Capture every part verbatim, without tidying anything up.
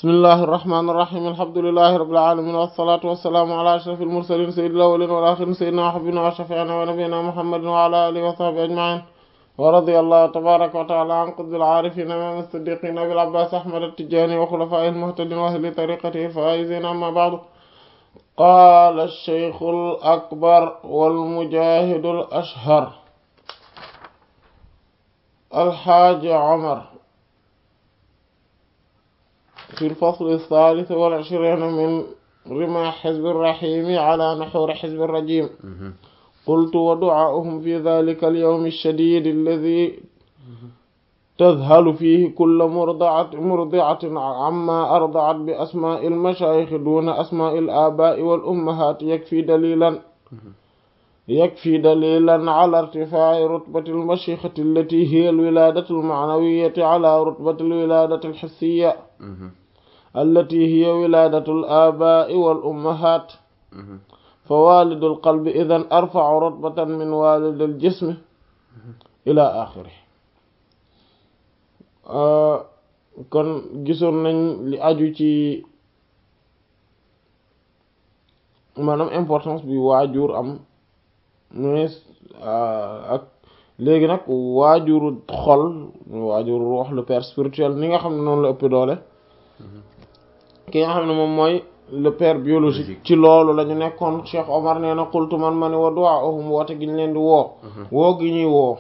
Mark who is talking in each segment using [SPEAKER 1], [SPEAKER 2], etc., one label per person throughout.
[SPEAKER 1] bismillahir rahmanir rahim alhamdulillahi rabbil alamin wassalatu wassalamu ala ashrafil mursalin sayyidil awwalin wal akhirin sayyidina wa habibina wa shafi'ina wa nabiyyina muhammadin wa ala alihi wa sahbihi ajma'in wa radiyallahu tabaraka wa ta'ala an qutbil arifin imam as-siddiqin abil abbas ahmad at-tijani wa khulafa'il muhtadin wa ahli tariqatihi al-faizin amma ba'du. qala ash-shaykh al-akbar wal mujahid al-ashhar al-hajj Umar في الفصل الثالث والعشرين من رمى حزب الرحيم على نحور حزب الرجيم. قلت ودعاؤهم في ذلك اليوم الشديد الذي تذهل فيه كل مرضعة مرضعة عما أرضعت بأسماء المشايخ دون أسماء الآباء والأمهات يكفي دليلا يكفي دليلا على ارتفاع رتبة المشيخة التي هي الولادة المعنوية على رتبة الولادة الحسية التي هي ولادة الآباء والأمهات. فوالد القلب إذن أرفع رتبة من والد الجسم إلى آخره. kon gisoon nañ li aju ci maanaam importance bi waajur am mais ak léegi nag waajuru xol waajuru ruux le père spirituel ni nga xam ne noonu la ëpp doole ki nga xam ne moom mooy le père biologique ci loolu la ñu nekkoon. Cheikh Omar nee na qultu man ma ne wa du'aahum woote gi ñu leen di woo woo gi ñuy woo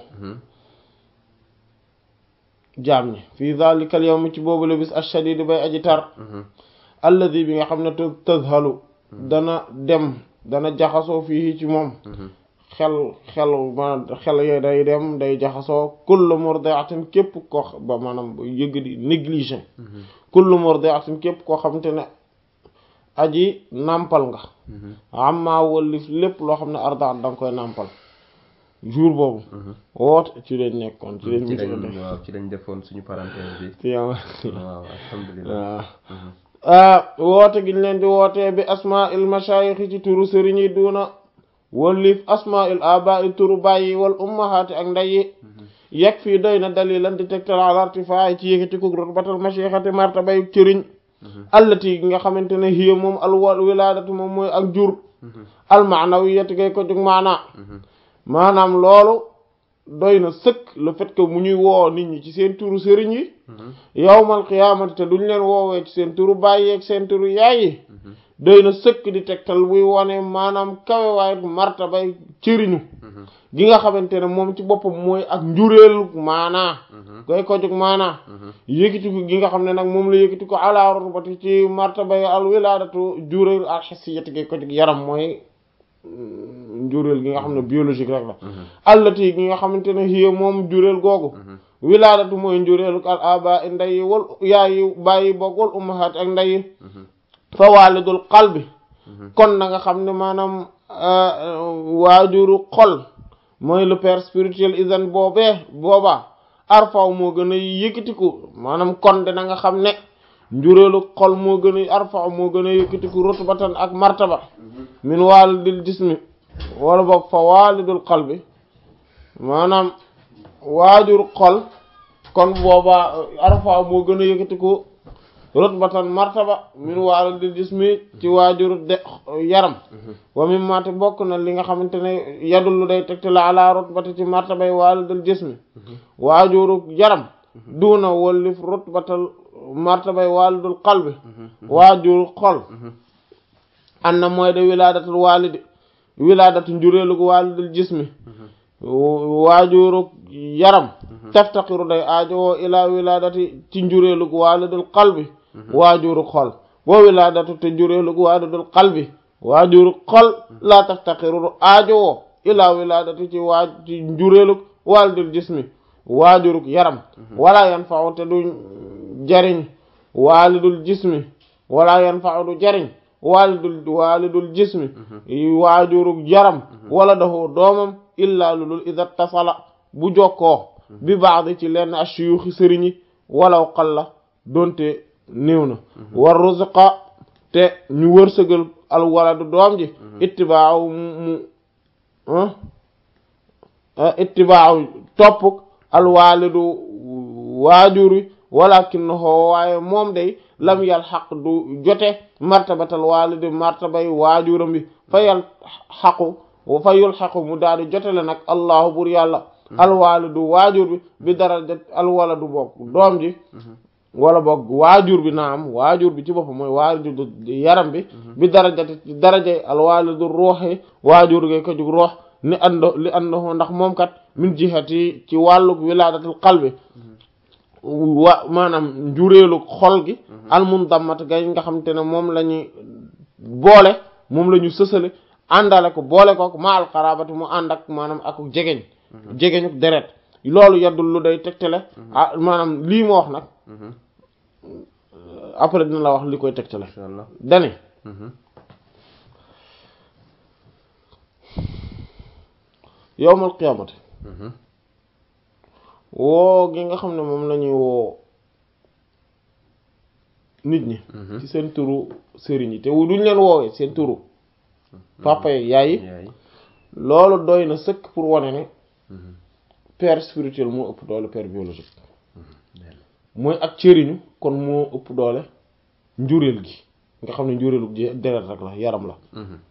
[SPEAKER 1] jaam ñi fii zalika al yawm ci boobu la bis ash-shadid bay aji tar alladi bi nga xam ne tazhalu dana dem dana jaxasoo fii ci moom xel xel ma xel yooyu day dem day jaxasoo kullu murdi'atin képp ko ba maanaam yëg di négligé kullu murdi'atin képp koo xamante ne aji nàmpal nga amma wallif lépp loo xam ne ardaat da nga koy nàmpal jour boobu woote ci lañ nekkoon ci lañ
[SPEAKER 2] waaw ci lañ defoon suñu parenthèse bi
[SPEAKER 1] ci yow
[SPEAKER 2] waaw alhamdulillah
[SPEAKER 1] woote gi ñu leen di wootee bi asma'il mashayikh ci turu sëriñ yi duna wallif asma'il aba'i turu bàyyi wal ummahaati ak ndeyi yegg fii doy na dalilan di tegtal ala irtifaa ci yëkkati ko rutbatal mashikhati martabay cëriñ allati nga xamante ne hiya moom al wilaadatu moom mooy ak jur al ma'nawiyyati gay ko jóg maanaa maanaam loolu doy na sëkk le fait que mu ñuy woo nit ñi ci seen turu sëriñ yi yawmal qiyaamati te duñ leen woowee ci seen turu bàyyi ak seen turu yaay yi doy na sëkk di tegtal buy wone maanaam kawewaay martabay cëriñu gi nga xamante ne moom ci boppam mooy ak njureelu maanaa koy ko jóg maanaa yëkkati ko gi nga xam ne nag moom la yëkkati ko ala rutbati ci martabay al wilaadatu jureel al hissiyati koy ko jóg yaram mooy njureel gi nga xam ne biologique rek la allati gi nga xamante ne hiya moom jureel googu wilaadatu mooy njureelu al aba nday wal yaayi bàyyi boog wal ummahaat ak nday fa walidul qalbi kon na nga xam ne maanaam waajuru xol mooy le père spirituel isan boobee boobaa arfaw moo gën a yëkkatiku maanaam kon de na nga xam ne njureelu xol moo gën a arfaw moo gën a yëkkatiku rutbatan ak martaba min walidil jismi wala boog fa walidul qalbi maanaam waajur xol kon boobaa arfaw moo gën a yëkkatiku rutbatan martaba min walidil jismi ci waajuru de yaram wa mim maate bokk na li nga xamante ne yadullu day tegte la ala rutbati ci martabay walidil jismi waajuru yaram duna wallif rutbatal martabay walidul qalbi waajuru xol an na mooy de wiladatul walidi wiladatu njureelug walidil jismi waajuru yaram taftaqiru day aajowoo ila wiladati ci njureelug walidul qalbi waajuru xol wa wiladatu te njureelug walidul qalbi waajuru xol la taftaqiru aajowoo ila wiladati ci waaj ci njureelug walidul jismi waajurug yaram wala yanfa'u te du jariñ walidul jismi wala yanfa'u du jariñ walidul walidul jismi waajurug yaram wala dafa doomam illa lulul idha tasala bu jokkoo bi ba'd ci lenn ashuyukhi sëriñi walaw qalla donte néew na war ruzqa te ñu wërsëgal al waladu doom ji ittiba'u mu ittiba'u topp al walidu waajur wi walakinahu waaye moom day lam yal xaq du jote martabatal walidi martabay waajuram bi fa yal xaqu fa yul xaqu mu daal di jotele nag allahu bur yàlla alwalidu waajur bi bi daraja alwaladu bokk doom ji wala boog waajur bi naam waajur bi ci boppam mooy waajur yaram bi bi darajati darajay alwalidu ruuxi waajur ngay ko jug ruux ni ando li andoho ndax moom kat min jihati ci wàlluk wiladatul qalbi wa maanaam njureelu xol gi almundammat gay nga xam te ne moom la ñuy boole moom la ñu sësale àndale ko boole ko ma al qarabati mu ànd ak maanaam ak jegeñ jegeñuk deret loolu yaddul lu day tegtale ah maanaam lii ma wax nag après dina la wax li koy tegtale dane yawmal qiyaamati woo gi nga xam ne moom la ñuy woo nit ñi ci seen turu sëriñ yi te wu duñ leen woowee seen turu papa yi yaay yi loolu doy na sëkk pour wane ne père spirituel moo ëpp doole père biologique mooy ak cëriñu kon moo ëpp doole njureel gi nga xam ne njureelu deret rek la yaram la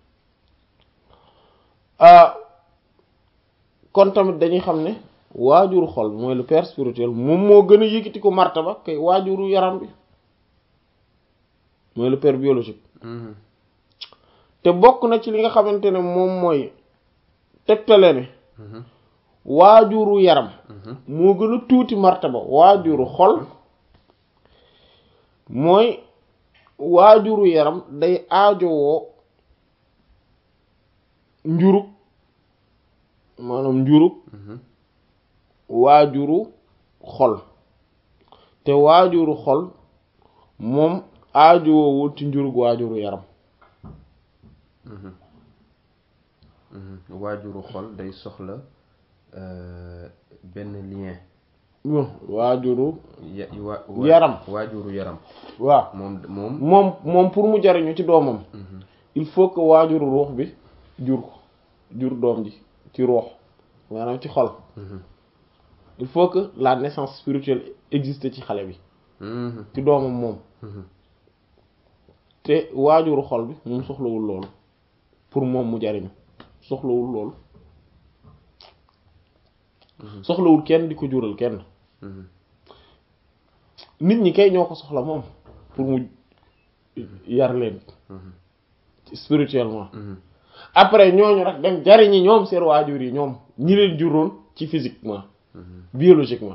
[SPEAKER 1] kon tamit dañuy xam ne waajuru xol mooy le père spirituel moom moo gën a yëkkati ko martaba kay waajuru yaram bi mooy le père biologique te bokk na ci li nga xamante ne moom mooy tegtale ne waajuru yaram moo gën a tuuti martaba waajuru xol mooy waajuru yaram day aajowoo njurug maanaam njurug waajuru xol te waajuru xol moom aajowoowul ci njurug waajuru yaram
[SPEAKER 2] waajuru xol day soxla benn lien
[SPEAKER 1] waajuru
[SPEAKER 2] wa
[SPEAKER 1] yaram
[SPEAKER 2] waajuru yaram
[SPEAKER 1] waaw
[SPEAKER 2] moom moom
[SPEAKER 1] moom moom pour mu jariñu ci doomam il faut que waajuru ruux bi jur ko jur doom ji ci ruux maanaam ci xol il faut que la naissance spirituelle existe ci xale bi ci doomam moom te waajuru xol bi moom soxlawul loolu pour moom mu jariñu soxlawul loolu soxlawul kenn di ko jural kenn nit ñi kay ñoo ko soxla moom pour mu yar leen spirituellement après ñooñu rek dem jariñi ñoom seen waajur yi ñoom ñi leen juróon ci physiquement biologiquement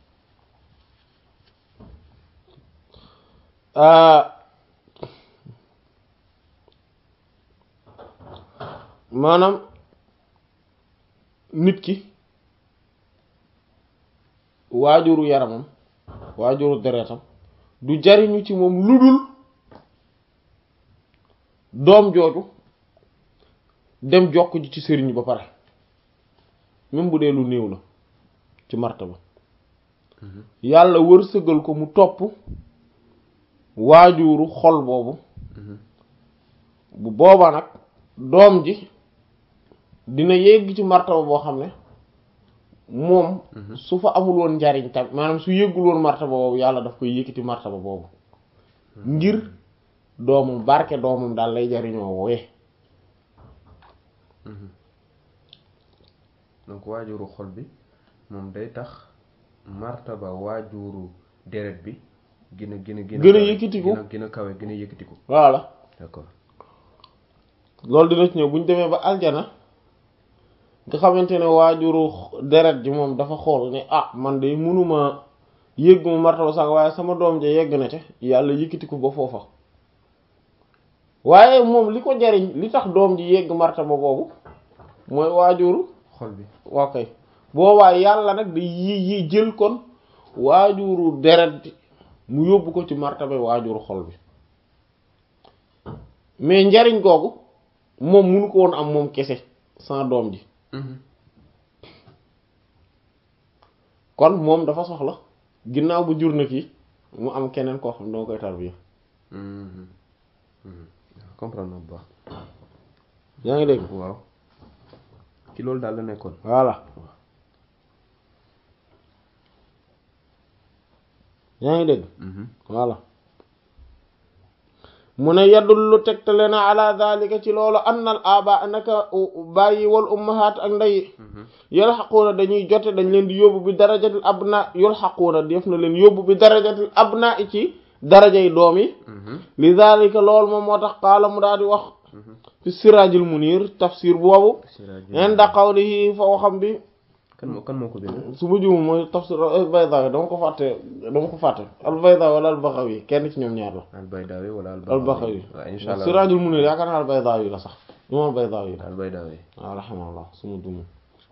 [SPEAKER 1] maanaam nit ki waajuru yaramam waajuru deretam du jariñu ci moom lu dul doom jooju dem jokk ji ci sëriñ ba pare même bu dee lu néew la ci martaba yàlla wërsëgal ko mu topp waajuru xol boobu bu booba nag doom ji dina yegg ci martaba boo xam ne moom su fa amul woon njariñ tam maanaam su yëggul woon martaba boobu yàlla daf koy yëkkati martaba boobu ngir doomam barke doomam daal lay jariñoo woowee
[SPEAKER 2] donc waajuru xol bi moom day tax martaba waajuru deret bi gën a gën a
[SPEAKER 1] gën a yëkkatiku
[SPEAKER 2] gën a kawe gën a yëkkatiku
[SPEAKER 1] voilà
[SPEAKER 2] d'accord
[SPEAKER 1] loolu dina ci ñëw bu ñu demee ba aljana nga xamante ne waajuru deret ji moom dafa xool ne ah man de mënuma yëgg mu martaba sax waaye sama doom ja yegg na ca yàlla yëkkatiku ba foofa waaye moom li ko jariñ li tax doom ji yegg martaba boobu mooy waajuru
[SPEAKER 2] xol bi
[SPEAKER 1] ok boobaa yàlla nag da yi yi jël kon waajuru deret mu yóbbu ko ci martaba waajuru xol bi mais njariñ googu moom munu ko woon am moom kese sans doom ji kon moom dafa soxla ginnaaw bu jur na kii mu am keneen koo xam doo koy tarbiya
[SPEAKER 2] comprendre na bu baax
[SPEAKER 1] yaa ngi dégg
[SPEAKER 2] waaw ci loolu daal la nekkoon
[SPEAKER 1] voilà yaa ngi dégg voilà mu ne yaddul lu tegtale na ala zalika ci loolu annal aba naka bàyyi wal ummahat ak nday yulhaquuna dañuy jote dañ leen di yóbbu bi darajatil abna yulhaquuna def na leen yóbbu bi darajatil abna i ci darajay doom yi li zalika loolu moom moo tax qaala mu daal di wax fi sirajul munir tafsir boobu inda qawlihi fa waxam bi
[SPEAKER 2] kan moo kan moo ko bind
[SPEAKER 1] su ma juum mooy tafsir al-Baydawi dama ko fàtte dama ko fàtte al-Baydawi wala al-Baghawi kenn ci ñoom ñaar la
[SPEAKER 2] al-Baydawi wala
[SPEAKER 1] al-Baghawi
[SPEAKER 2] waaw insha Allah
[SPEAKER 1] Sirajul Munir yaakaar naa al-Baydawi la sax imam al-Baydawi
[SPEAKER 2] al-Baydawi
[SPEAKER 1] waaw rahimahullah su ma juum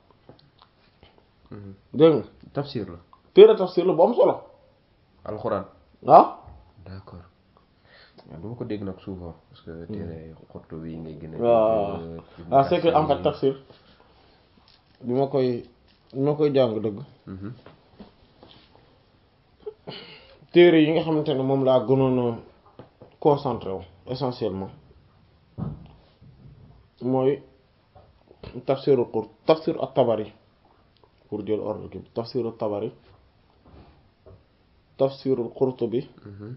[SPEAKER 1] dégg nga
[SPEAKER 2] tafsir la
[SPEAKER 1] téere tafsir la bu am solo
[SPEAKER 2] alxuraan
[SPEAKER 1] waaw
[SPEAKER 2] d'accord waaw dama ko dégg nag souvent parce que téere xottu bi ngay gën a
[SPEAKER 1] waaw ah c'est que en fait tafsir bi ma koy bi ma koy jàng dëgg téere yi nga xamante ne moom laa gënoon a concentré wu essentiellement mooy tafsiru qurt tafsir at-Tabari pour jël ordre ki tafsir at-Tabari tafsirul Qurtubi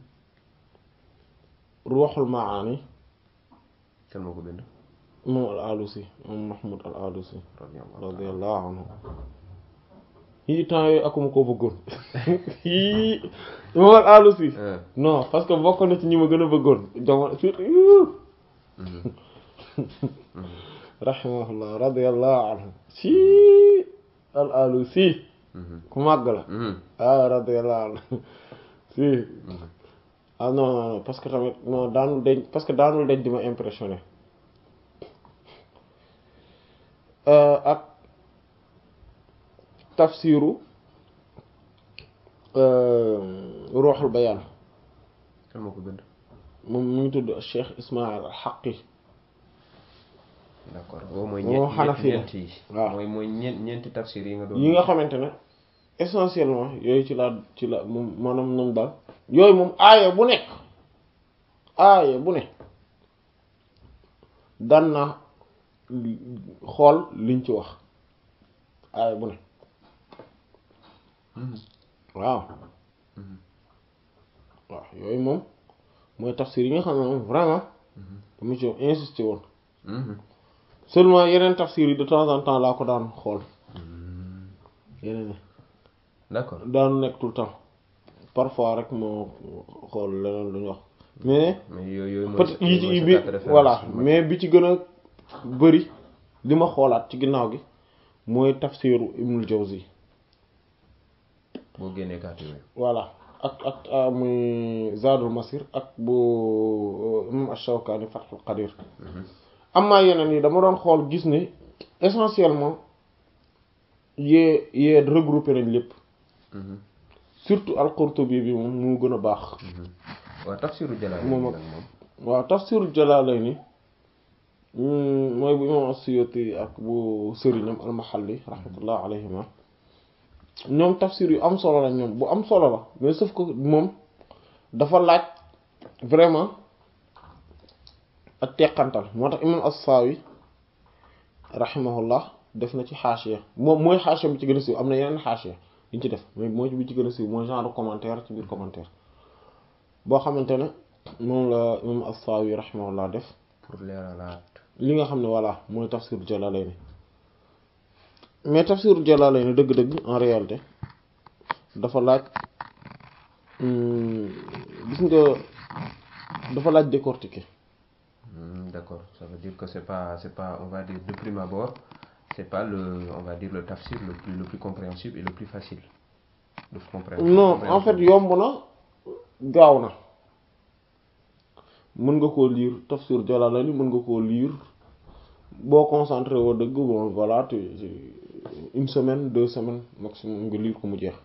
[SPEAKER 1] Ruuhul Maani
[SPEAKER 2] kan moo ko bind
[SPEAKER 1] moom al-Alusi moom Mahmoud al-Alusi radiyallahu anhu yii temps yooyu akuma ko bëggoon yii moom al-Alusi non parce que bokk na ci ñi ma gën a bëggoon jamono surtout rahimahullah radiyallahu anhu si al-Alusi ku màgg la ah radiyallahu anhu si ah non non parce que tamit non daanul deñ parce que daanul deñ di ma impressionné ak tafsiru Ruuhul Bayaan
[SPEAKER 2] kan moo ko bind
[SPEAKER 1] moom mu ngi tudd Cheikh Ismaïl al-Haqqi
[SPEAKER 2] d'accord boobu mooy
[SPEAKER 1] moom Hanafi
[SPEAKER 2] ñeent yi
[SPEAKER 1] waaw
[SPEAKER 2] mooy mooy ñeent ñeenti tafsir yi nga doon
[SPEAKER 1] yi nga xamante ne essentiellement yooyu ci laa ci la moom maanaam moom daal yooyu moom aaya bu nekk aaya bu nekk daan na xool liñ ci wax aaya bu ne waaw waaw yooyu moom mooy tafsir yi nga xam ne moom vraiment dama ci insister woon seulement yeneen tafsir yi de temps en temps laa ko daan xool yeneen
[SPEAKER 2] d'accord
[SPEAKER 1] daanu nekk tout le temps parfois rek moo xool leneen lu ñu wax mais
[SPEAKER 2] mais yooyu mooy
[SPEAKER 1] peut-être yi ci bi voilà mais bi ci gën a bëri li ma xoolaat ci ginnaaw gi mooy tafsiru Ibnul Jawzi
[SPEAKER 2] boo génnee kàddu yooyu
[SPEAKER 1] voilà ak ak muy Zadul Masir ak bu imam Ash-Shawkani Fathul Qadir amaa yeneen yi dama doon xool gis ni essentiellement yee yee regroupé nañ lépp surtout al-Qurtubi bi moom moo gën a baax
[SPEAKER 2] waaw tafsiru Jalaalayni
[SPEAKER 1] moom
[SPEAKER 2] nag
[SPEAKER 1] ak
[SPEAKER 2] moom
[SPEAKER 1] waaw tafsiru Jalaalayni mooy bu imam as-Suyuti ak bu sëriñam al-Mahalli rahmatullah alayhima ñoom tafsir yu am solo la ñoom bu am solo la mais sauf que moom dafa laaj vraiment ak teqantal moo tax imam as-Sawi rahimahullah def na ci xaashiya moom mooy xaashiya bi ci gën a siiw am na yeneen xaashiya yi ñu ci def mais mooy bi ci gën a siiw mooy genre commentaire ci biir commentaire boo xamante ne moom la imam as-Sawi rahimahullah def
[SPEAKER 2] pour leeralaat
[SPEAKER 1] li nga xam ne voilà mooy tafsir Jalaalayni mais tafsir Jalaalayni dëgg-dëgg en réalité dafa laaj gis nga dafa laaj décortiquer.
[SPEAKER 2] D'accord, ça veut dire que c'est pas c'est pas on va dire de prime abord c'est pas le on va dire le tafsir le plus le plus compréhensible et le plus facile de comprendre.
[SPEAKER 1] non en fait yomb na gaaw na mën nga koo lire tafsir Jalaalayni mën nga koo lire boo concentré woo dëgg bon voilà tu une semaine deux semaines maximum nga lire ko mu jeex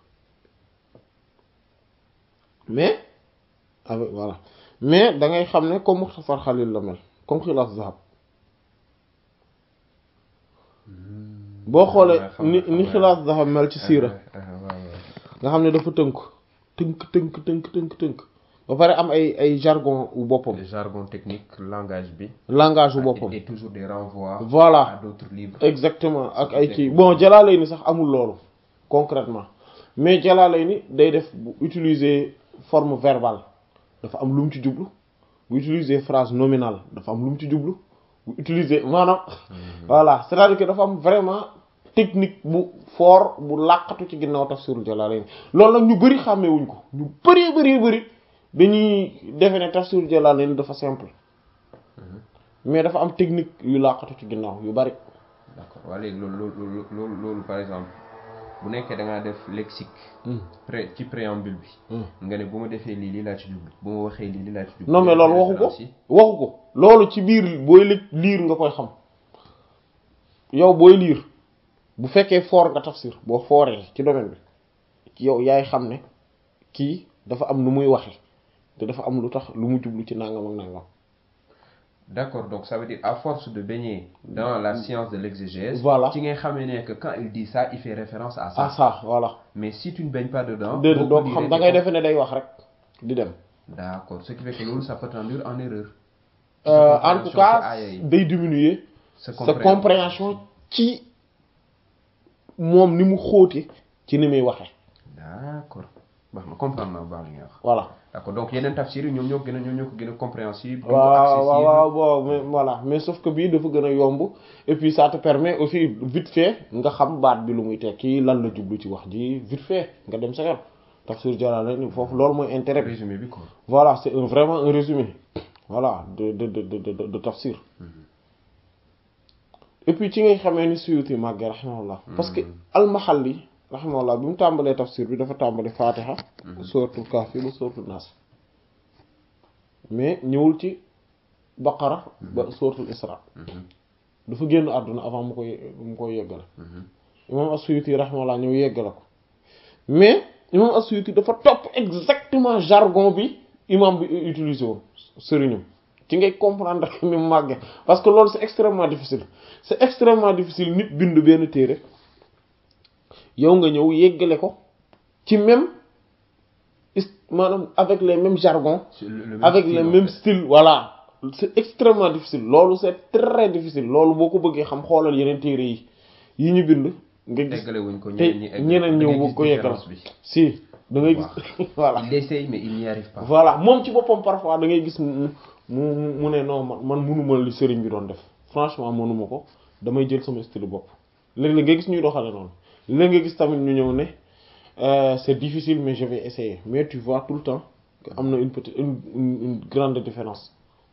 [SPEAKER 1] mais avec voilà mais da ngay xam ne comme Mukhtasar Khalil la mel comme Khilas Zahab boo xoolee ni ni Khilas Zahab mel ci siira nga xam ne dafa tënk tënk tënk tënk tënk tënk ba pare am ay ay jargon wu boppam.
[SPEAKER 2] jargon technique langage bi.
[SPEAKER 1] langage wu boppam
[SPEAKER 2] et toujours des renvois.
[SPEAKER 1] voilà
[SPEAKER 2] à d'autres livres.
[SPEAKER 1] exactement ak ay kii bon Jalaalayni sax amul loolu concrètement mais Jalaalayni day def bu utiliser forme verbale dafa am lu mu ci jublu bu utiliser phrase nominale dafa am lu mu ci jublu bu utiliser maanaam voilà c'est-à-dire que dafa am vraiment technique bu fort bu làqatu ci ginnaaw tafsirul Jalaalayni loolu nag ñu bari xàmmewuñ ko ñu bari bari bari dañuy defe ne tafsirul Jalaalayni dafa simple mais dafa am technique yu làqatu ci ginnaaw yu bari.
[SPEAKER 2] d'accord waaye léegi loolu loolu loolu loolu par exemple bu nekkee da ngaa def lexique. pré ci préambule bi. nga ne bu ma defee lii lii laa ci jublu bu ma waxee lii lii laa ci jublu.
[SPEAKER 1] non mais loolu waxu ko waxu ko loolu ci biir booy liir nga koy xam yow booy liir bu fekkee foor nga tafsir boo fooree ci domaine bi yow yaay xam ne kii dafa am nu muy waxe te dafa am lu tax lu mu jublu ci nangam ak nangam.
[SPEAKER 2] D'accord, donc ça veut dire à force de baigner dans la science de l'exégèse,
[SPEAKER 1] voilà.
[SPEAKER 2] Tu sais que quand il dit ça, il fait référence à ça.
[SPEAKER 1] À ça, voilà.
[SPEAKER 2] Mais si tu ne baignes pas dedans,
[SPEAKER 1] de, donc xam da ngay defe ne day wax rek di dem.
[SPEAKER 2] D'accord, ce qui fait que loolu ça peut t'induire en erreur.
[SPEAKER 1] Euh, en tout cas, day diminuer sa compréhension ci moom ni mu xóote ci ni muy waxe.
[SPEAKER 2] D'accord. Baax na comprendre naa baax li nga wax.
[SPEAKER 1] Voilà.
[SPEAKER 2] D'accord, donc yeneen tafsir yi ñoom ñoo gën a ñoom ñoo ko gën a compréhensible.
[SPEAKER 1] waaw waaw waaw mais voilà mais sauf que bii dafa gën a yomb et puis ça te permet aussi vite fait nga xam baat bi lu muy tekki lan la jublu ci wax ji vite fait nga dem sa yoon tafsir Jalaalayni foofu loolu mooy intérêt bi.
[SPEAKER 2] Résumé bi quoi.
[SPEAKER 1] Voilà c'est un, vraiment un résumé voilà de de de de de, de tafsir. Mm-hmm. Et puis ci ngay xamee ni Suyuti màgge rahimahullah parce que al-Mahalli rahimahullah bi mu tàmbalee tafsir bi dafa tàmbali Fatiha. suratul Kahfi ba suratul Nas mais ñëwul ci Baqara ba suratul Isra. dafa génn àdduna avant mu koy mu koy yeggale. imam As-Suyuti rahimahullah ñëw yeggale ko mais imam As-Suyuti dafa topp exactement jargon bi imam bi utilisé woon sëriñam ci ngay comprendre ni mu màggee parce que loolu c'est extrêmement difficile c'est extrêmement difficile nit bind benn téere yow nga ñëw yeggale ko ci même maanaam avec les mêmes jargons avec les mêmes styles voilà c'est extrêmement difficile loolu c'est très difficile loolu boo ko bëggee xam xoolal yeneen téere yi yi ñu bind nga gis te ñeneen ñëw bu ko yeggal si da ngay gis voilà
[SPEAKER 2] il essaye mais il n'y arrive pas
[SPEAKER 1] voilà moom ci boppam parfois da ngay gis mu mu mu ne non man man mënuma li sëriñ bi doon def franchement mënuma ko damay jël sama style bopp léeg-léeg nga gis ñuy doxale noonu léegi nga gis tamit ñu ñëw ne c'est difficile mais je vais essayer mais tu vois tout le temps que am na une petite une, une, une grande différence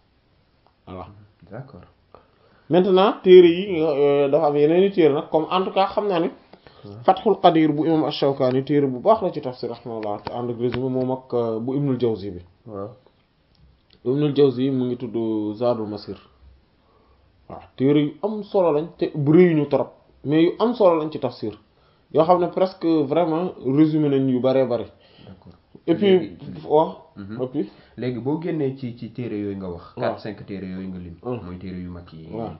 [SPEAKER 1] voilà.
[SPEAKER 2] D'accord.
[SPEAKER 1] Maintenant téere yi dafa am yeneen i téere nag comme en tout cas xam naa ne Fathul Qadir bu imam Ash-Shawkani téere bu baax la ci tafsir rahimahullah te ànd ak résumé moom ak bu Ibnul Jawzi bi.
[SPEAKER 2] waaw
[SPEAKER 1] Ibnul Jawzi mu ngi tudd Zadul Masir waaw téere yu am solo lañ te bu réyuñu trop mais yu am solo lañ ci tafsir yoo xam ne presque vraiment résumé nañ yu bëree bëri.
[SPEAKER 2] D'accord.
[SPEAKER 1] et puis waaw. et puis
[SPEAKER 2] léegi boo génnee ci ci téere yooyu nga wax. quatre cinq téere yooyu nga lim. mooy téere yu mag yi.
[SPEAKER 1] waaw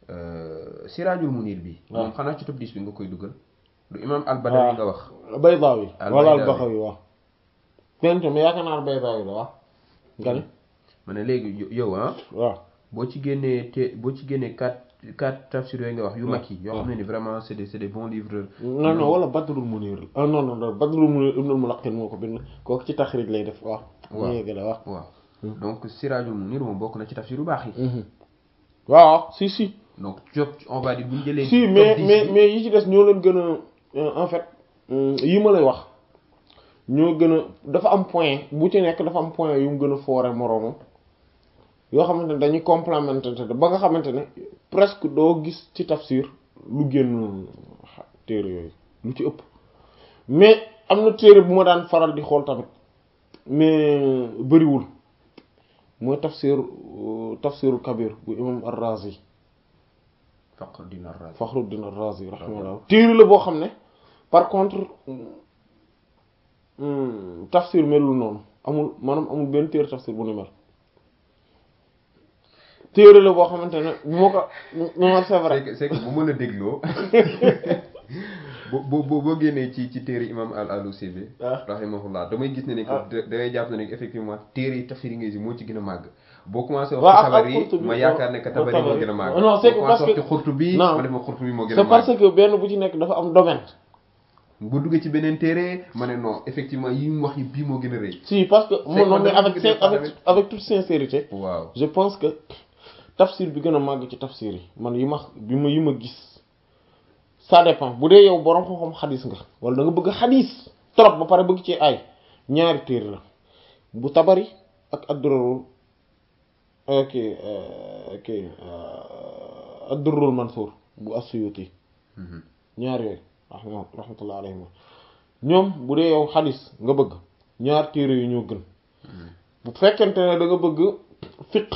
[SPEAKER 2] Siraajul Munir bi.
[SPEAKER 1] waaw
[SPEAKER 2] moom xanaa ci top dix bi nga koy dugal. du imam al-Badawi nga wax.
[SPEAKER 1] Baydawi wala al-Baghawi waaw. benn mais yaakaar naa Baydawi la waaw. nga ne.
[SPEAKER 2] ma ne léegi yow ah.
[SPEAKER 1] waaw
[SPEAKER 2] boo ci génnee te boo ci génnee quatre quatre tafsir yooyu nga wax yu mag yi. yoo xam ne ni vraiment c'est des c'est des bons livres.
[SPEAKER 1] non non wala Badrul Munir ah non non non Badrul Munir Ibnul Mulaqqin moo ko bind kooku ci taxrij lay def waaw.
[SPEAKER 2] waaw
[SPEAKER 1] yéegale waaw.
[SPEAKER 2] waaw donc Siraajul Munir moom bokk na ci tafsir yu baax yi.
[SPEAKER 1] waaw si si.
[SPEAKER 2] donc on va dire bu ñu jëlee.
[SPEAKER 1] si mais mais mais yi ci des ñoo leen gën a en fait yi ma lay wax ñoo gën a dafa am point bu ci nekk dafa am point yu mu gën a foore moroomam yoo xamante ne dañuy complémenter ba nga xamante ne presque doo gis ci tafsir lu génn téere yooyu lu ci ëpp mais am na téere bu ma daan faral di xool tamit mais bëriwul mooy tafsir tafsirul kabir bu imam ar-Razi
[SPEAKER 2] Fakhruddin ar-Razi
[SPEAKER 1] Fakhruddin ar-Razi rahimahullah téere la boo xam ne par contre tafsir melul noonu amul maanaam amul benn téere tafsir bu ni mel téere la boo xamante ne bu ma ko non c'est vrai.
[SPEAKER 2] c'est que c'est que bu ma la dégloo boo boo boo génnee ci ci téere imam al-Alusi bi rahimahullah damay gis ne ne que dangay jàpp ne ne effectivement téere yi tafsir yi ngay si moo ci gën a màgg boo commencé wax ci Tabari ma yaakaar ne que Tabari moo gën a màgg.
[SPEAKER 1] non c'est que parce que
[SPEAKER 2] ci Qurtubi ma def ma Qurtubi moo gën a
[SPEAKER 1] c'est
[SPEAKER 2] màgg.
[SPEAKER 1] parce que benn bu ci nekk dafa am domaine
[SPEAKER 2] bu duggee ci beneen téere ma ne non effectivement yi mu wax yi bii moo gën a rëy.
[SPEAKER 1] si parce que mon non mais avec avec avec toute sincérité.
[SPEAKER 2] waaw
[SPEAKER 1] je pense que tafsir bi gën a màgg ci tafsir yi man yi ma bi ma yi ma gis ça dépend bu dee yow borom xam-xam xadis nga wala da nga bëgg xadis trop ba pare bëgg ci ay ñaari téere la bu Tabari ak ad-Durrul ok ok ad-Durrul Mansur bu as-Suyuti ñaar yooyu rahma rahmatullah alayhim ñoom bu dee yow xadis nga bëgg ñaar téere yu ñoo gën bu fekkente ne da nga bëgg fiqh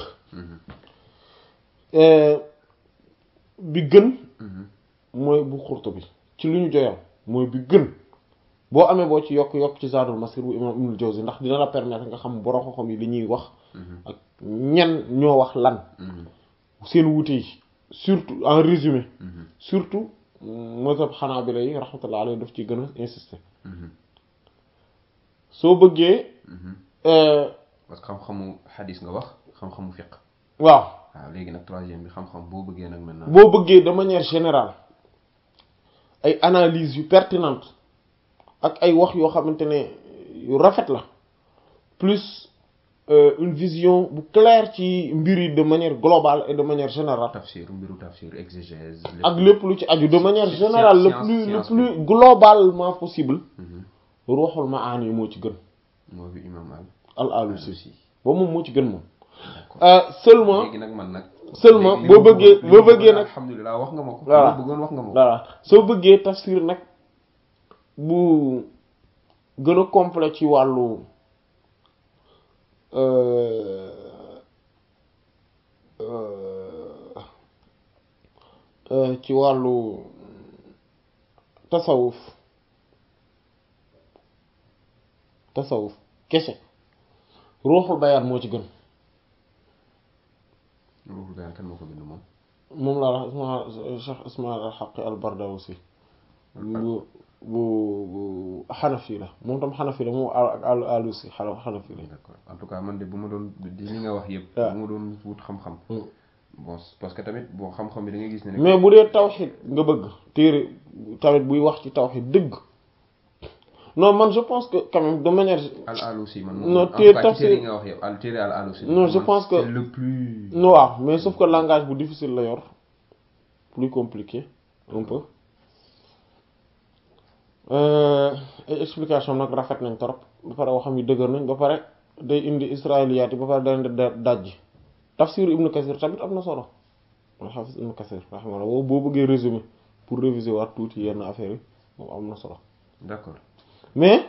[SPEAKER 1] bi gën mooy bu Qurtubi ci lu ñu joyal mooy bi gën boo amee boo ci yokk yokk ci Zaadul Masir bu imam Ibnul Jawzi ndax dina la permettre nga xam borom xam-xam yi li ñuy wax ak ñan ñoo wax lan seen wuute yi surtout en résumé surtout mazhab Hanabila yi rahmatullah alayhi daf ci gën a insister soo bëggee
[SPEAKER 2] parce que xam-xamu xadis nga wax xam-xamu fiqh
[SPEAKER 1] waaw
[SPEAKER 2] waaw léegi nag troisième bi xam-xam boo bëggee nag maintenant
[SPEAKER 1] boo bëggee de manière générale ay analyses yu pertinentes ak ay wax yoo xamante ne yu rafet la plus euh, une vision bu claire ci mbir yi de manière globale et de manière générale.
[SPEAKER 2] tafsir mbiru tafsir exégèse.
[SPEAKER 1] ak lépp lu ci aju de manière générale le plus le plus globalement possible. Ruuhul Maani moo ci gën.
[SPEAKER 2] moo bi imam
[SPEAKER 1] al-Alusi ba moom moo ci gën moom.
[SPEAKER 2] d'accord
[SPEAKER 1] seulement
[SPEAKER 2] léegi nag man nag.
[SPEAKER 1] seulement boo bëggee boo bëggee nag
[SPEAKER 2] alhamdulilah wax nga ma ko.
[SPEAKER 1] voilà
[SPEAKER 2] bëggoon wax nga ma ko.
[SPEAKER 1] voilà soo bëggee tafsir nag bu gën a complet ci wàllu ci wàllu tasawuf tasawuf kese Ruuhul Bayaan moo ci gën.
[SPEAKER 2] Ruuhul Bayaan kan moo ko bind moom.
[SPEAKER 1] moom laa wax Ismaïl Cheikh Ismaïl al-Haqqi al-Bardawsi bu bu bu Hanafi la moom tam Hanafi la moom ak al-Alusi Hanafi la.
[SPEAKER 2] d'accord en tout cas man de bu ma doon di li nga wax yëpp. bu ma doon wut xam-xam. bon parce que tamit bon xam-xam bi da ngay gis ne.
[SPEAKER 1] mais bu dee tawhid nga bëgg téere tamit buy wax ci tawhid dëgg. non man je pense que quand même de manière.
[SPEAKER 2] al-Alusi man.
[SPEAKER 1] non téere tafsir
[SPEAKER 2] li nga wax yow al téere al-Alusi.
[SPEAKER 1] non je pense que
[SPEAKER 2] c'est le plus.
[SPEAKER 1] non waaw mais sauf que langage bu difficile la yor plus compliqué un peu ay explication nag rafet nañ trop ba pare waxam yi dëgër nañ ba pare day indi israéliyaat yi ba pare day indi dajji tafsir Ibn Kathir tamit am na solo al-Hafiz Ibn Kathir rahimahullah boo bëggee résumé pour réviser waat tuuti yenn affaires yi moom am na solo.
[SPEAKER 2] d'accord.
[SPEAKER 1] mais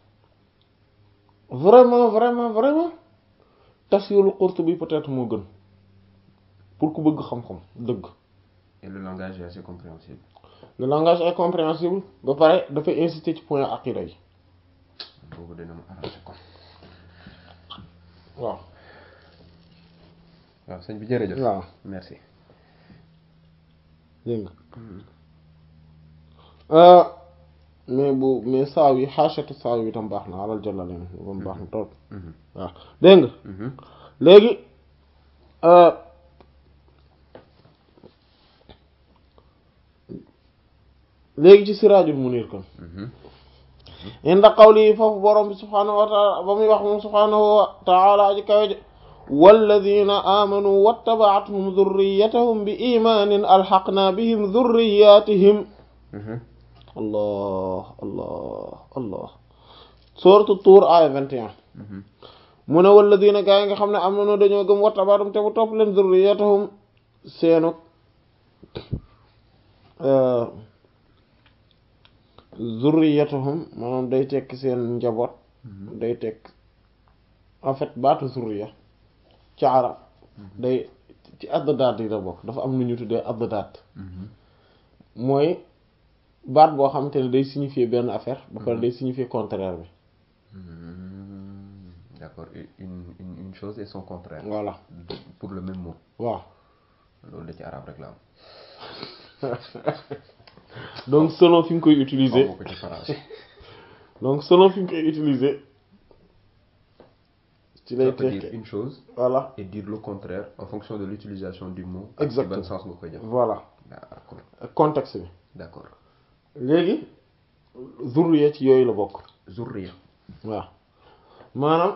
[SPEAKER 1] vraiment vraiment vraiment tafsirul Qurtubi peut-être moo gën pour ku bëgg xam-xam dëgg.
[SPEAKER 2] et le langage est assez compréhensible.
[SPEAKER 1] le langage est compréhensible ba pare dafay insister ci point aqida yi.
[SPEAKER 2] boobu dina ma arrangé ko.
[SPEAKER 1] waaw.
[SPEAKER 2] waaw sëñ bi jërëjëf.
[SPEAKER 1] waaw
[SPEAKER 2] merci.
[SPEAKER 1] dégg nga. mais bu mais saaw yi xaachatu saaw yi tam baax na alal jalla leen moom baax na trop. waaw dégg nga. léegi léegi ci Siraajul Muniir kon. inda qawli foofu borom bi subhaanahu wa taala ba muy wax moom subhaanahu wa taala aji kawe ji walladina amanu wattaba'athum dhurriyyatuhum bi imanin alhaqna bihim dhurriyyatihim. allah allah allah sourate Tuur aaya vingt et un mu ne walladina gaa yi nga xam ne am na dañoo gëm wattaba'athum te bu topp leen dhurriyyatuhum seenuk dhurriyyatuhum maanaam day tekk seen njaboot day tekk en fait baatu dhurriya ci arab day ci addaat yi la bokk dafa am lu ñu tuddee addaat mooy baat boo xamante ne day signifier benn affaire ba pare day signifier contraire bi.
[SPEAKER 2] d'accord une une une chose et son contraire.
[SPEAKER 1] voilà
[SPEAKER 2] pour le même mot.
[SPEAKER 1] waaw.
[SPEAKER 2] loolu da ci arabe rek la am.
[SPEAKER 1] donc selon fi nga koy utiliser
[SPEAKER 2] ko ci français.
[SPEAKER 1] donc selon fi nga koy utiliser. ci lay
[SPEAKER 2] tekki dire une chose.
[SPEAKER 1] voilà
[SPEAKER 2] et dire le contraire en fonction de l'utilisation du mot.
[SPEAKER 1] exactement
[SPEAKER 2] ban sens nga koy jox.
[SPEAKER 1] voilà.
[SPEAKER 2] d'accord
[SPEAKER 1] contexte bi.
[SPEAKER 2] d'accord.
[SPEAKER 1] léegi zurriya ci yooyu la bokk.
[SPEAKER 2] zurriya
[SPEAKER 1] waaw maanaam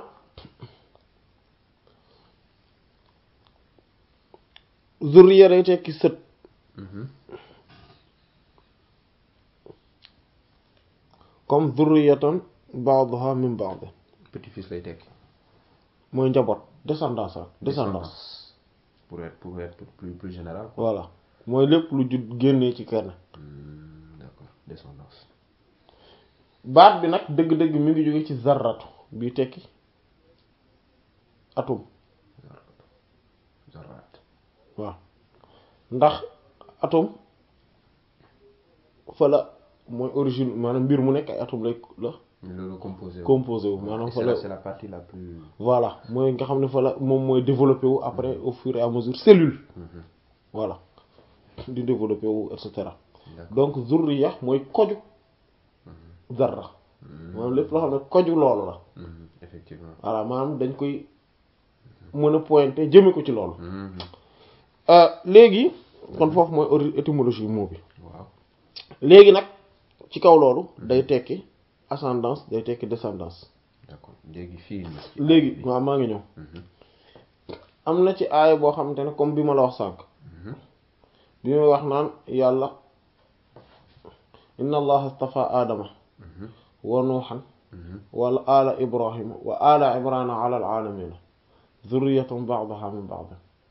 [SPEAKER 1] zurriya day tekki sët. comme zurriyatan ba'duha min ba'd.
[SPEAKER 2] petit-fils lay tekki.
[SPEAKER 1] mooy njaboot descendance ak descendance.
[SPEAKER 2] pour être pour être plus plus général.
[SPEAKER 1] voilà mooy lépp lu jud génnee ci kenn.
[SPEAKER 2] d'accord descendance.
[SPEAKER 1] baat bi nag dëgg-dëgg mi ngi jóge ci zarratu bi tekki atum.
[SPEAKER 2] zarrat
[SPEAKER 1] waaw ndax atum fa la mooy origine maanaam mbir mu nekk ay atum lay la.
[SPEAKER 2] loolu composé wu
[SPEAKER 1] composé wu maanaam fa la
[SPEAKER 2] c'est la partie la plus.
[SPEAKER 1] voilà mooy nga xam ne fa la moom mooy développé wu après au fur et à mesure cellule. voilà di développé wu et cetera. donc zurriya mooy koju zarra. maanaam lépp loo xam ne koju loolu la.
[SPEAKER 2] effectivement
[SPEAKER 1] voilà maanaam dañ koy mën a pointer jëme ko ci loolu. léegi kon foofu mooy ori étymologie mot bi.
[SPEAKER 2] waaw
[SPEAKER 1] léegi nag ci kaw loolu day tekki ascendance day tekki descendance.
[SPEAKER 2] d'accord léegi fii
[SPEAKER 1] léegi waaw maa ngi ñëw. am na ci aaya boo xamante ne comme bi ma la wax sànq. bi may wax naan yàlla inna allaha astafa adama wa nuuhan wa ala ibrahima wa ala imrana ala alalamina zurriyatan ba'daha min ba'd.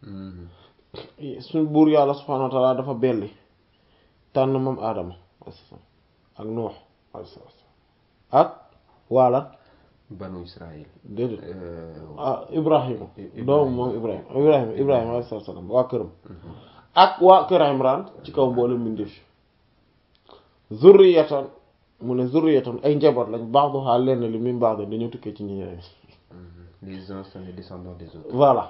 [SPEAKER 1] suñ buur yàlla subhanahu wa ta'ala dafa belli tànn moom aadama ak nuux ak waala
[SPEAKER 2] banu israël
[SPEAKER 1] déedéet ah ibrahima doomu moom ibrahima ibrahima ibrahima alayhi salaam waa këram ak waa kër imran ci kaw mboolem mbindeef zurriyatan mu ne zurriyatan ay njaboot lañ ba'daha lenn li min ba'd dañoo tukkee ci ñeneen
[SPEAKER 2] les uns sont les descendants des autres.
[SPEAKER 1] voilà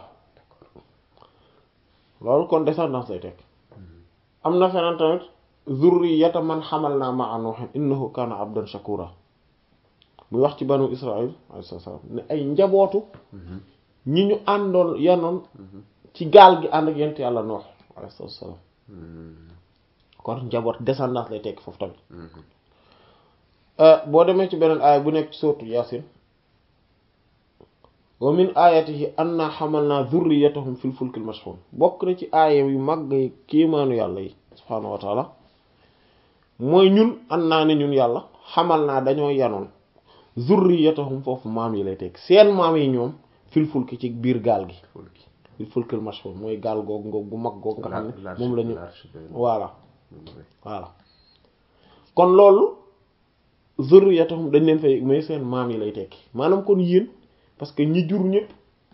[SPEAKER 1] loolu kon descendance lay teg. am na feneen tamit zurriyata man hamalna ma'a nuuhin innahu kana abdan shakura muy wax ci banu israil alayhi salaam ne ay njabootu ñi ñu àndoon yanoon ci gaal gi ànd ak yent yàlla Nuux alayhi salaam kon njaboot descendance lay teg foofu tamit. boo demee ci beneen aaya bu nekk ci sourate Yaasin wa min ayatihi anna hamalna dhurriyyatahum fil fulkil mashhun bokk na ci aaya yu mag yi kiimaanu yàlla yi subhaanahu wa taala mooy ñun an naa ne ñun yàlla xamal naa dañoo yanoon dhurriyyatahum foofu maam yi lay teg seen maam yi ñoom fil fulki ci biir gaal gi fil fulkil mashhun mooy gaal googu ngoog gu mag googu nga xam ne moom la ñu voilà voilà kon loolu dhurriyyatahum dañ leen fay mais seen maam yi lay tekki maanaam kon yéen parce que ñi jur ñëpp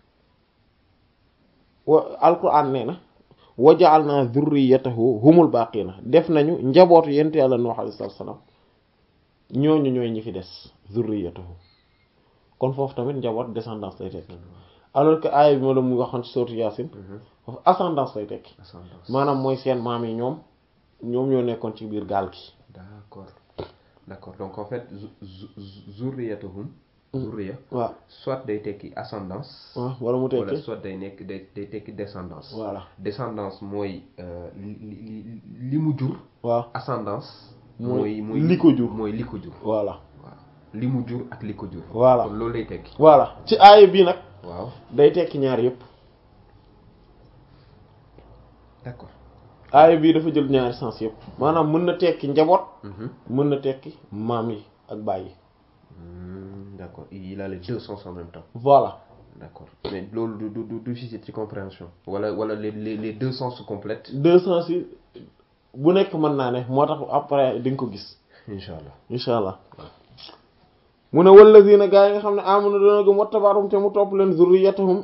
[SPEAKER 1] wa alquran nee na wa ja'alna dhurriyyatahu humul baqina def nañu njabootu yent yàlla Nuh alayhi salaam ñooñu ñooy ñi fi des dhurriyyatahu kon foofu tamit njaboot descendance lay tekki alors que aaya bi ma la muy waxoon ci sourate Yaasin foofu ascendance lay tekki maanaam mooy seen maam yi ñoom ñoom ñoo nekkoon ci biir gaal gi.
[SPEAKER 2] d'accord d'accord donc en fait zurriyatuhum zurriya
[SPEAKER 1] waaw
[SPEAKER 2] soit day tekki ascendance.
[SPEAKER 1] waaw wala mu tekki
[SPEAKER 2] wala soit day nekk day day tekki descendance.
[SPEAKER 1] voilà
[SPEAKER 2] descendance mooy li li li mu jur.
[SPEAKER 1] waaw
[SPEAKER 2] ascendance.
[SPEAKER 1] mooy
[SPEAKER 2] mooy
[SPEAKER 1] li ko jur
[SPEAKER 2] mooy li ko jur.
[SPEAKER 1] voilà
[SPEAKER 2] waaw li mu jur ak li ko jur.
[SPEAKER 1] voilà
[SPEAKER 2] kon loolu lay tekki.
[SPEAKER 1] voilà ci aaya bii nag.
[SPEAKER 2] waaw
[SPEAKER 1] day tekki ñaar yépp.
[SPEAKER 2] d'accord.
[SPEAKER 1] aaya bii dafa jël ñaari sens yépp maanaam mën na tekki njaboot. mën na tekki maam yi ak baay yi.
[SPEAKER 2] D'accord, il a les deux sens en même temps.
[SPEAKER 1] Voilà.
[SPEAKER 2] D'accord. Mais loolu du du du difficile ci compréhension. wala wala les les les deux sens se complètent.
[SPEAKER 1] deux sens yi bu nekk mën naa ne moo tax après di nga ko gis.
[SPEAKER 2] incha allah
[SPEAKER 1] incha allah. mu ne wallazina gaa yi nga xam ne amanu dana gëm wattaba'ahum te mu topp leen zurriyatuhum